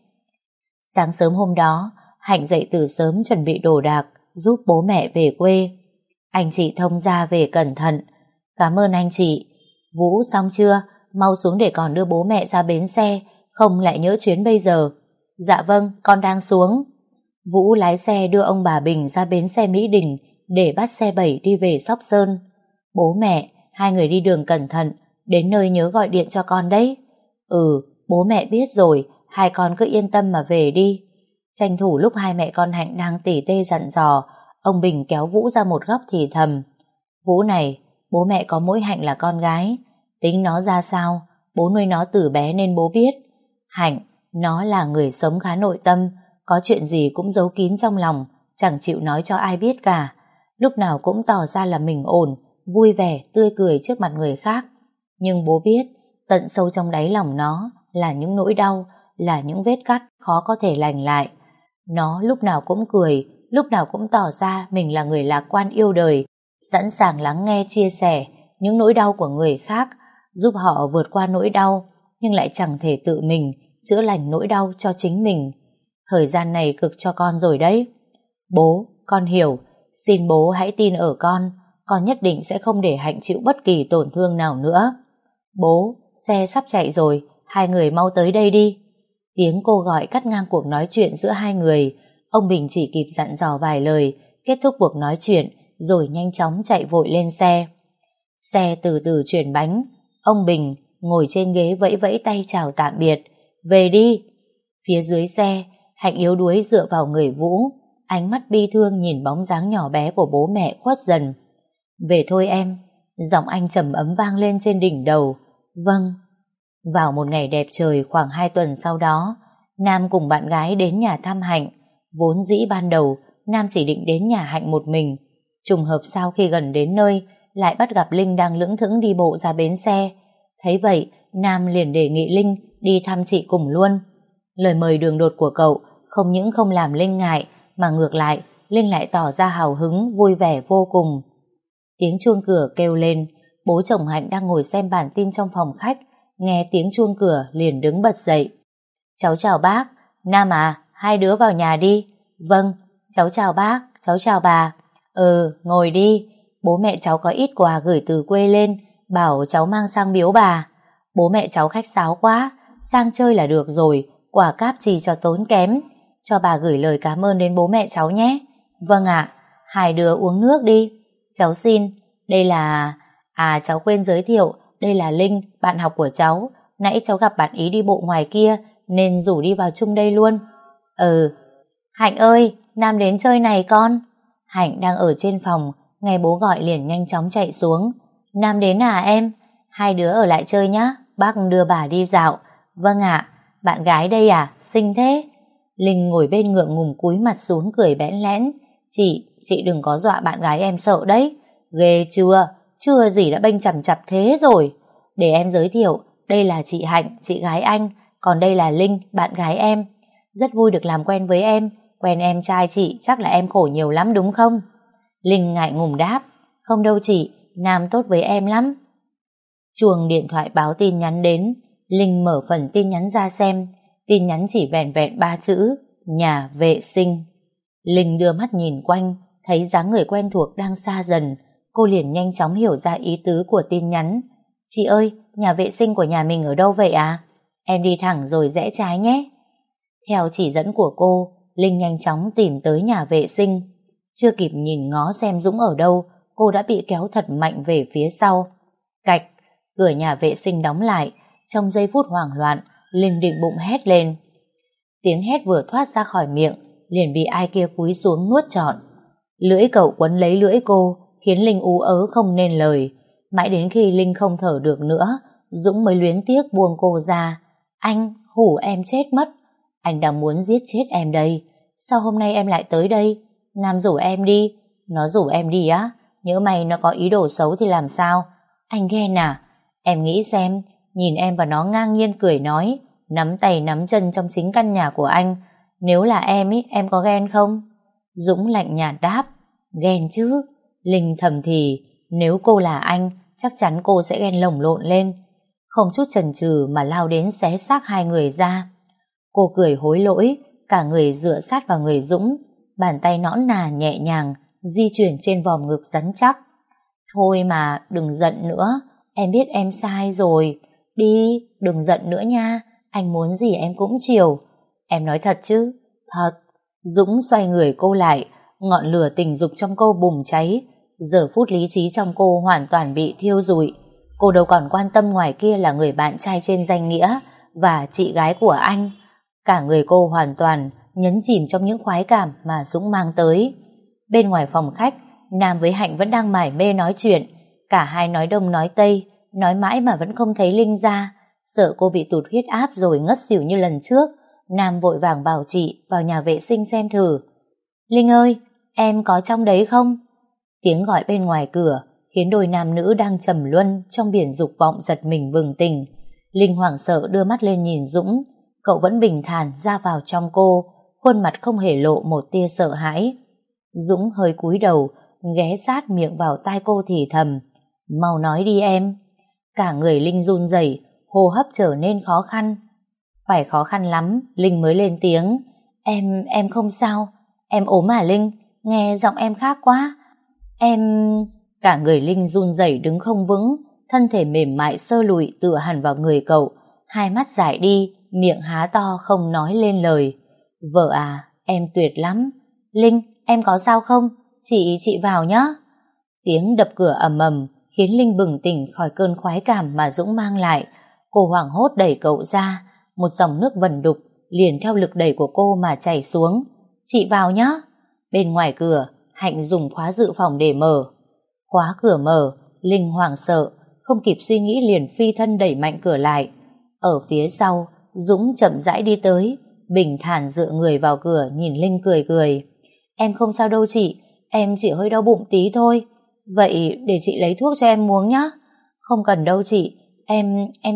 Sáng sớm hôm đó, Hạnh dậy từ sớm chuẩn bị đồ đạc giúp bố mẹ về quê. "Anh chị thông gia về cẩn thận." "Cảm ơn anh chị." "Vũ xong chưa? Mau xuống để còn đưa bố mẹ ra bến xe, không lại nhỡ chuyến bây giờ." "Dạ vâng, con đang xuống." Vũ lái xe đưa ông bà Bình ra bến xe Mỹ Đình để bắt xe bảy đi về Sóc Sơn. "Bố mẹ, hai người đi đường cẩn thận, đến nơi nhớ gọi điện cho con đấy." "Ừ, bố mẹ biết rồi, hai con cứ yên tâm mà về đi." Tranh thủ lúc hai mẹ con Hạnh đang tỉ tê dặn dò, ông Bình kéo Vũ ra một góc thì thầm: "Vũ này, bố mẹ có mỗi Hạnh là con gái. Tính nó ra sao, bố nuôi nó từ bé nên bố biết. Hạnh, nó là người sống khá nội tâm, có chuyện gì cũng giấu kín trong lòng, chẳng chịu nói cho ai biết cả. Lúc nào cũng tỏ ra là mình ổn, vui vẻ, tươi cười trước mặt người khác. Nhưng bố biết, tận sâu trong đáy lòng nó là những nỗi đau, là những vết cắt khó có thể lành lại. Nó lúc nào cũng cười, lúc nào cũng tỏ ra mình là người lạc quan yêu đời, sẵn sàng lắng nghe chia sẻ những nỗi đau của người khác, giúp họ vượt qua nỗi đau, nhưng lại chẳng thể tự mình chữa lành nỗi đau cho chính mình. Thời gian này cực cho con rồi đấy. Bố, con hiểu, xin bố hãy tin ở con, con nhất định sẽ không để Hạnh chịu bất kỳ tổn thương nào nữa. Bố, xe sắp chạy rồi, hai người mau tới đây đi." Tiếng cô gọi cắt ngang cuộc nói chuyện giữa hai người. Ông Bình chỉ kịp dặn dò vài lời, kết thúc cuộc nói chuyện, rồi nhanh chóng chạy vội lên xe. Xe từ từ chuyển bánh, ông Bình ngồi trên ghế vẫy vẫy tay chào tạm biệt. "Về đi." Phía dưới xe, Hạnh yếu đuối dựa vào người Vũ, ánh mắt bi thương nhìn bóng dáng nhỏ bé của bố mẹ khuất dần. "Về thôi em." Giọng anh trầm ấm vang lên trên đỉnh đầu. "Vâng." Vào một ngày đẹp trời khoảng hai tuần sau đó, Nam cùng bạn gái đến nhà thăm Hạnh. Vốn dĩ ban đầu, Nam chỉ định đến nhà Hạnh một mình. Trùng hợp sau khi gần đến nơi, lại bắt gặp Linh đang lững thững đi bộ ra bến xe. Thấy vậy, Nam liền đề nghị Linh đi thăm chị cùng luôn. Lời mời đường đột của cậu không những không làm Linh ngại, mà ngược lại, Linh lại tỏ ra hào hứng, vui vẻ vô cùng. Tiếng chuông cửa kêu lên, bố chồng Hạnh đang ngồi xem bản tin trong phòng khách, nghe tiếng chuông cửa liền đứng bật dậy. "Cháu chào bác." "Nam à, hai đứa vào nhà đi." "Vâng." "Cháu chào bác." "Cháu chào bà." "Ừ, ngồi đi. Bố mẹ cháu có ít quà gửi từ quê lên, bảo cháu mang sang biếu bà." "Bố mẹ cháu khách sáo quá, sang chơi là được rồi, quà cáp gì cho tốn kém. Cho bà gửi lời cảm ơn đến bố mẹ cháu nhé." "Vâng ạ." "Hai đứa uống nước đi." "Cháu xin." "Đây là... À, cháu quên giới thiệu, đây là Linh, bạn học của cháu. Nãy cháu gặp bạn ý đi bộ ngoài kia, nên rủ đi vào chung đây luôn." "Ừ." "Hạnh ơi, Nam đến chơi này con." Hạnh đang ở trên phòng, nghe bố gọi liền nhanh chóng chạy xuống. "Nam đến à em?" "Hai đứa ở lại chơi nhá, bác đưa bà đi dạo." "Vâng ạ." "Bạn gái đây à, xinh thế." Linh ngồi bên ngượng ngùng cúi mặt xuống cười bẽn lẽn. Chị, chị đừng có dọa bạn gái em sợ đấy." "Ghê chưa, chưa gì đã bênh chằm chặp thế rồi." "Để em giới thiệu, đây là chị Hạnh, chị gái anh, còn đây là Linh, bạn gái em. Rất vui được làm quen với em, quen em trai chị chắc là em khổ nhiều lắm đúng không? Linh ngại ngùng đáp, không đâu chị, Nam tốt với em lắm. Chuông điện thoại báo tin nhắn đến, Linh mở phần tin nhắn ra xem, tin nhắn chỉ vẻn vẹn ba chữ, nhà vệ sinh. Linh đưa mắt nhìn quanh, thấy dáng người quen thuộc đang xa dần, cô liền nhanh chóng hiểu ra ý tứ của tin nhắn. Chị ơi, nhà vệ sinh của nhà mình ở đâu vậy à? Em đi thẳng rồi rẽ trái nhé. Theo chỉ dẫn của cô, Linh nhanh chóng tìm tới nhà vệ sinh. Chưa kịp nhìn ngó xem Dũng ở đâu, cô đã bị kéo thật mạnh về phía sau. Cạch, cửa nhà vệ sinh đóng lại. Trong giây phút hoảng loạn, Linh định bụng hét lên. Tiếng hét vừa thoát ra khỏi miệng, liền bị ai kia cúi xuống nuốt trọn. Lưỡi cậu quấn lấy lưỡi cô, khiến Linh ú ớ không nên lời. Mãi đến khi Linh không thở được nữa, Dũng mới luyến tiếc buông cô ra. Anh, hủ em chết mất. Anh đang muốn giết chết em đây. Sao hôm nay em lại tới đây? Nam rủ em đi. Nó rủ em đi á? Nhỡ mày nó có ý đồ xấu thì làm sao? Anh ghen à? Em nghĩ xem, nhìn em và nó ngang nhiên cười nói, nắm tay nắm chân trong chính căn nhà của anh. Nếu là em ý, em có ghen không? Dũng lạnh nhạt đáp, ghen chứ. Linh thầm thì, nếu cô là anh, chắc chắn cô sẽ ghen lồng lộn lên. Không chút chần chừ mà lao đến xé xác hai người ra. Cô cười hối lỗi, cả người dựa sát vào người Dũng, bàn tay nõn nà nhẹ nhàng di chuyển trên vòm ngực rắn chắc. Thôi mà, đừng giận nữa, em biết em sai rồi. Đi, đừng giận nữa nha, anh muốn gì em cũng chiều. Em nói thật chứ? Thật. Dũng xoay người cô lại, ngọn lửa tình dục trong cô bùng cháy. Giờ phút lý trí trong cô hoàn toàn bị thiêu rụi. Cô đâu còn quan tâm ngoài kia là người bạn trai trên danh nghĩa và chị gái của anh. Cả người cô hoàn toàn nhấn chìm trong những khoái cảm mà Dũng mang tới. Bên ngoài phòng khách, Nam với Hạnh vẫn đang mải mê nói chuyện. Cả hai nói đông nói tây, nói mãi mà vẫn không thấy Linh ra. Sợ cô bị tụt huyết áp rồi ngất xỉu như lần trước, Nam vội vàng bảo chị vào nhà vệ sinh xem thử. Linh ơi, em có trong đấy không? Tiếng gọi bên ngoài cửa khiến đôi nam nữ đang trầm luân trong biển dục vọng giật mình bừng tỉnh. Linh hoảng sợ đưa mắt lên nhìn Dũng. Cậu vẫn bình thản ra vào trong cô, khuôn mặt không hề lộ một tia sợ hãi. Dũng hơi cúi đầu, ghé sát miệng vào tai cô thì thầm, mau nói đi em. Cả người Linh run rẩy, hô hấp trở nên khó khăn. Phải khó khăn lắm, Linh mới lên tiếng. Em, em không sao. Em ốm à Linh? Nghe giọng em khác quá. Em... Cả người Linh run rẩy đứng không vững, thân thể mềm mại sơ lụi tựa hẳn vào người cậu, hai mắt dại đi, miệng há to không nói lên lời. Vợ à, em tuyệt lắm. Linh, em có sao không? Chị, chị vào nhé. Tiếng đập cửa ầm ầm khiến Linh bừng tỉnh khỏi cơn khoái cảm mà Dũng mang lại. Cô hoảng hốt đẩy cậu ra, một dòng nước vẩn đục liền theo lực đẩy của cô mà chảy xuống. Chị vào nhé. Bên ngoài cửa, Hạnh dùng khóa dự phòng để mở. Khóa cửa mở, Linh hoảng sợ, không kịp suy nghĩ liền phi thân đẩy mạnh cửa lại. Ở phía sau, Dũng chậm rãi đi tới, bình thản dựa người vào cửa nhìn Linh cười cười. Em không sao đâu chị, em chỉ hơi đau bụng tí thôi. Vậy để chị lấy thuốc cho em uống nhé. Không cần đâu chị, em em